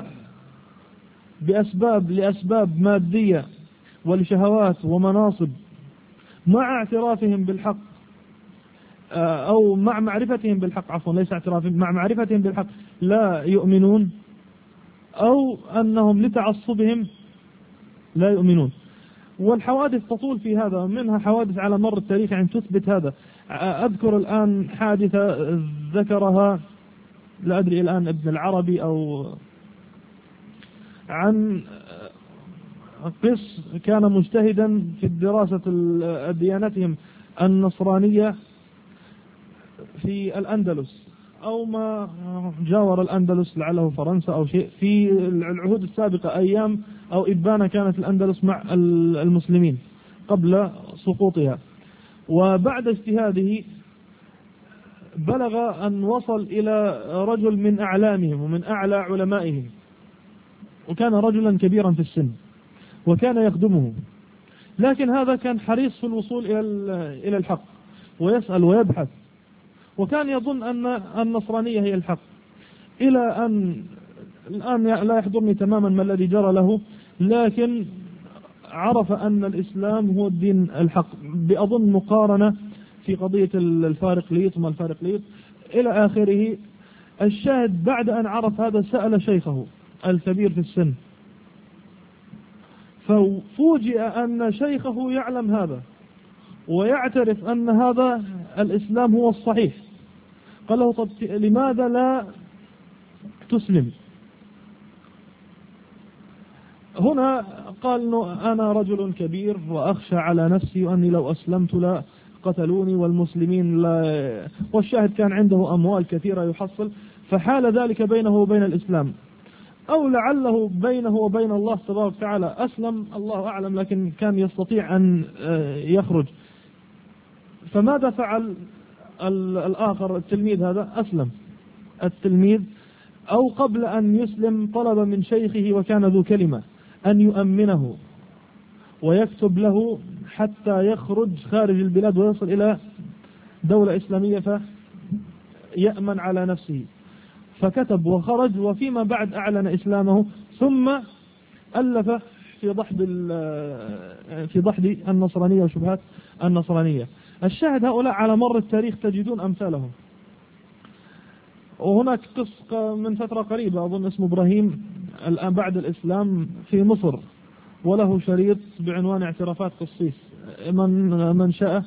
لأسباب مادية ولشهوات ومناصب، مع اعترافهم بالحق أو مع معرفتهم بالحق، عفوا ليس اعترافهم، مع معرفتهم بالحق لا يؤمنون، أو أنهم لتعصبهم لا يؤمنون. والحوادث تطول في هذا، منها حوادث على مر التاريخ يعني تثبت هذا. أذكر الآن حادثة ذكرها لا أدري الآن ابن العربي أو عن قس كان مجتهدا في دراسة ديانتهم النصرانية في الأندلس أو ما جاور الأندلس، لعله فرنسا أو شيء، في العهود السابقة أيام أو إبانة كانت الأندلس مع المسلمين قبل سقوطها. وبعد اجتهاده بلغ أن وصل إلى رجل من أعلامهم ومن أعلى علمائهم، وكان رجلا كبيرا في السن وكان يخدمه، لكن هذا كان حريص في الوصول إلى الحق ويسأل ويبحث، وكان يظن أن النصرانية هي الحق، إلى أن الآن لا يحضرني تماما ما الذي جرى له، لكن عرف أن الإسلام هو الدين الحق، بأظن مقارنة في قضية الفارقليط وما الفارقليط إلى آخره. الشاهد بعد أن عرف هذا سأل شيخه الكبير في السن، ففوجئ أن شيخه يعلم هذا ويعترف أن هذا الإسلام هو الصحيح. قال له طب لماذا لا تسلم؟ هنا قال أنا رجل كبير وأخشى على نفسي وأني لو أسلمت لا قتلوني والمسلمين لا، والشاهد كان عنده أموال كثيرة يحصل، فحال ذلك بينه وبين الإسلام، أو لعله بينه وبين الله تبارك وتعالى أسلم، الله أعلم، لكن كان يستطيع أن يخرج. فماذا فعل الآخر التلميذ هذا؟ أسلم التلميذ، أو قبل أن يسلم طلب من شيخه وكان ذو كلمة أن يؤمنه ويكتب له حتى يخرج خارج البلاد ويصل إلى دولة إسلامية فيأمن على نفسه، فكتب وخرج، وفيما بعد أعلن إسلامه، ثم ألف في ضحد النصرانية وشبهات النصرانية. الشاهد هؤلاء على مر التاريخ تجدون أمثالهم. وهناك قس من فترة قريبة أظن اسمه إبراهيم الآن بعد الإسلام في مصر، وله شريط بعنوان اعترافات قصيص، من شاء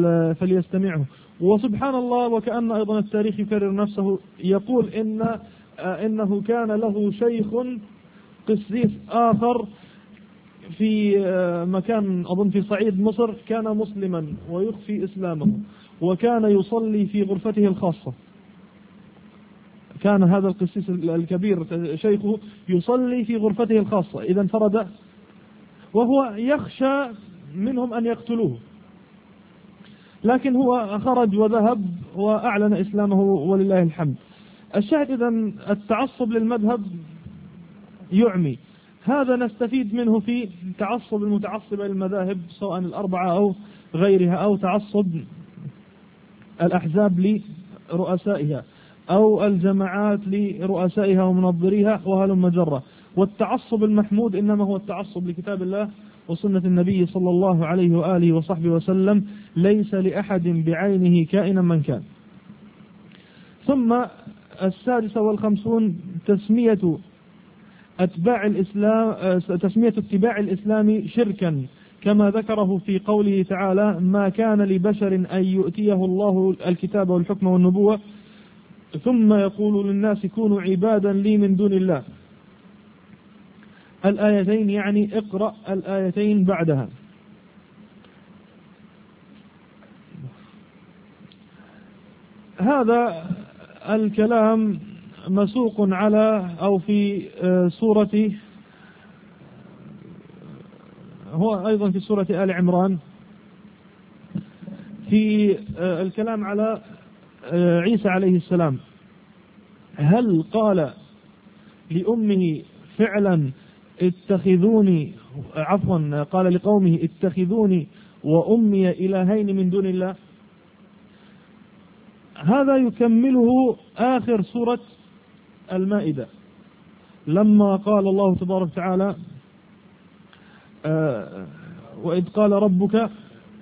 فليستمعه. وسبحان الله، وكأن أيضا التاريخ يكرر نفسه، يقول إن إنه كان له شيخ قسيس آخر في مكان أظن في صعيد مصر، كان مسلما ويخفي إسلامه، وكان يصلي في غرفته الخاصة. كان هذا القسيس الكبير شيخه يصلي في غرفته الخاصة إذا انفرد، وهو يخشى منهم أن يقتلوه، لكن هو خرج وذهب وأعلن إسلامه ولله الحمد. الشاهد إذن التعصب للمذهب يعمي، هذا نستفيد منه في تعصب المتعصبة للمذاهب سواء الأربعة أو غيرها، أو تعصب الأحزاب لرؤسائها أو الجماعات لرؤسائها ومنظريها وهلم جرة. والتعصب المحمود إنما هو التعصب لكتاب الله وسنة النبي صلى الله عليه وآله وصحبه وسلم، ليس لأحد بعينه كائنا من كان. ثم 56 تسمية اتباع الإسلام شركا، كما ذكره في قوله تعالى: ما كان لبشر أن يؤتيه الله الكتاب والحكم والنبوة ثم يقول للناس كونوا عبادا لي من دون الله. الآيتين يعني اقرأ الآيتين بعدها. هذا الكلام مسوق على أو في سورة، هو أيضا في سورة آل عمران، في الكلام على عيسى عليه السلام. هل قال لأمه فعلا اتخذوني، عفوا قال لقومه اتخذوني وأمي إلهين من دون الله؟ هذا يكمله آخر سورة المائدة لما قال الله تبارك وتعالى: وإذ قال ربك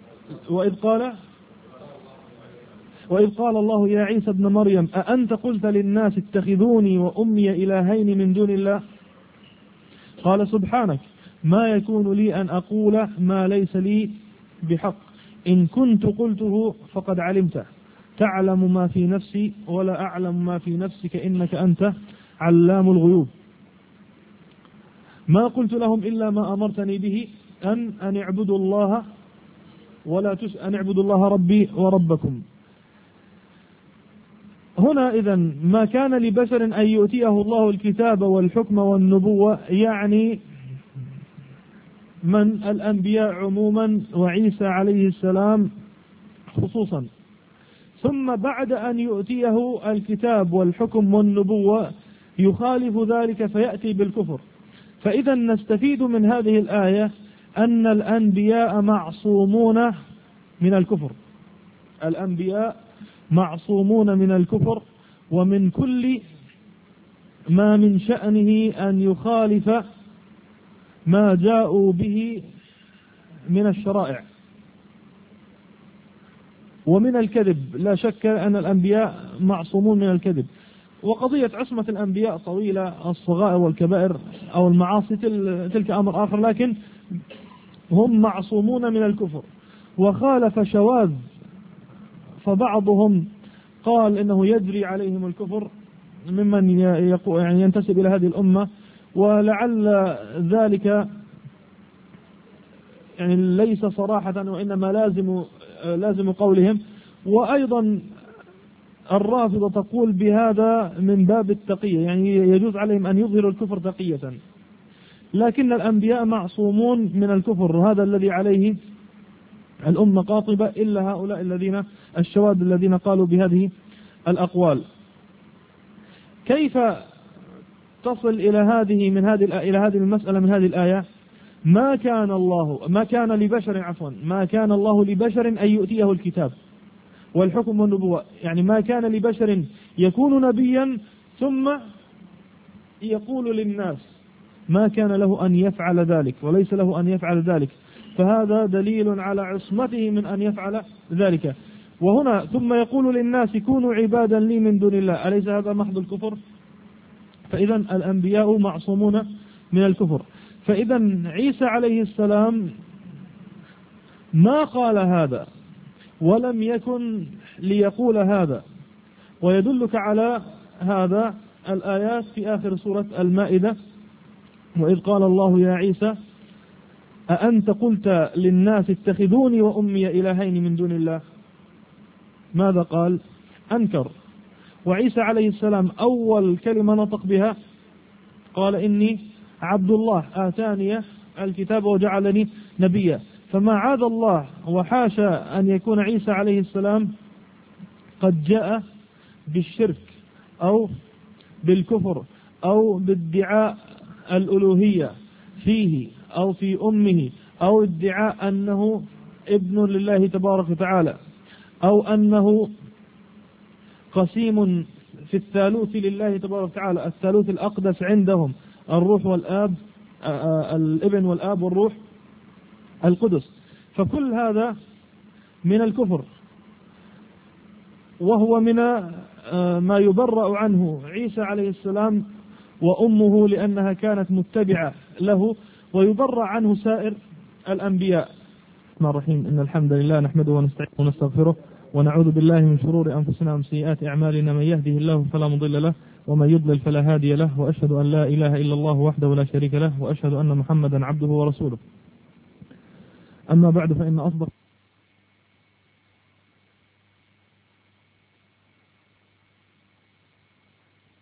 وإذ قال الله يا عيسى ابن مريم أأنت قلت للناس اتخذوني وأمي إلهين من دون الله؟ قال سبحانك ما يكون لي أن أقول ما ليس لي بحق، إن كنت قلته فقد علمته، تعلم ما في نفسي ولا أعلم ما في نفسك إنك أنت علام الغيوب. ما قلت لهم إلا ما أمرتني به أن اعبدوا الله أن اعبدوا الله ربي وربكم. هنا إذن ما كان لبشر أن يؤتيه الله الكتاب والحكم والنبوة، يعني من الأنبياء عموما وعيسى عليه السلام خصوصا. ثم بعد أن يؤتيه الكتاب والحكم والنبوة يخالف ذلك فيأتي بالكفر. فإذا نستفيد من هذه الآية أن الأنبياء معصومون من الكفر، الأنبياء معصومون من الكفر ومن كل ما من شأنه أن يخالف ما جاءوا به من الشرائع ومن الكذب. لا شك أن الأنبياء معصومون من الكذب. وقضية عصمة الأنبياء طويلة، الصغائر والكبائر أو المعاصي تلك أمر آخر، لكن هم معصومون من الكفر. وخالف شواذ، فبعضهم قال إنه يجري عليهم الكفر ممن يعني ينتسب إلى هذه الأمة، ولعل ذلك يعني ليس صراحة وإنما لازم قولهم. وأيضا الرافضة تقول بهذا من باب التقية، يعني يجوز عليهم أن يظهروا الكفر تقية، لكن الأنبياء معصومون من الكفر، وهذا الذي عليه الأمة قاطبة، إلا هؤلاء الذين الشواذ الذين قالوا بهذه الأقوال. كيف تصل إلى هذه المسألة من هذه الآية؟ ما كان الله لبشر أن يؤتيه الكتاب والحكم والنبوة، يعني ما كان لبشر يكون نبيا ثم يقول للناس، ما كان له أن يفعل ذلك وليس له أن يفعل ذلك، فهذا دليل على عصمته من أن يفعل ذلك. وهنا ثم يقول للناس كونوا عبادا لي من دون الله، أليس هذا محض الكفر؟ فإذا الأنبياء معصومون من الكفر. فإذا عيسى عليه السلام ما قال هذا ولم يكن ليقول هذا. ويدلك على هذا الآيات في آخر سورة المائدة: وإذ قال الله يا عيسى أأنت قلت للناس اتخذوني وأمي إلهين من دون الله. ماذا قال؟ أنكر. وعيسى عليه السلام أول كلمة نطق بها قال إني عبد الله آتاني الكتاب وجعلني نبيا. فما عاد الله وحاشا أن يكون عيسى عليه السلام قد جاء بالشرك أو بالكفر أو بادعاء الألوهية فيه أو في أمه، أو ادعاء أنه ابن لله تبارك وتعالى، أو أنه قسيم في الثالوث لله تبارك وتعالى، الثالوث الأقدس عندهم الروح والآب، الابن والآب والروح القدس. فكل هذا من الكفر، وهو من ما يبرأ عنه عيسى عليه السلام وأمه لأنها كانت متبعة له، ويبرأ عنه سائر الأنبياء. الرحمن الرحيم. إن الحمد لله نحمده ونستعينه ونستغفره ونعوذ بالله من شرور أنفسنا ومن سيئات أعمالنا، من يهده الله فلا مضل له ومن يضلل فلا هادي له، وأشهد أن لا إله إلا الله وحده لا شريك له، وأشهد أن محمدا عبده ورسوله. أما بعد، فإن أصدق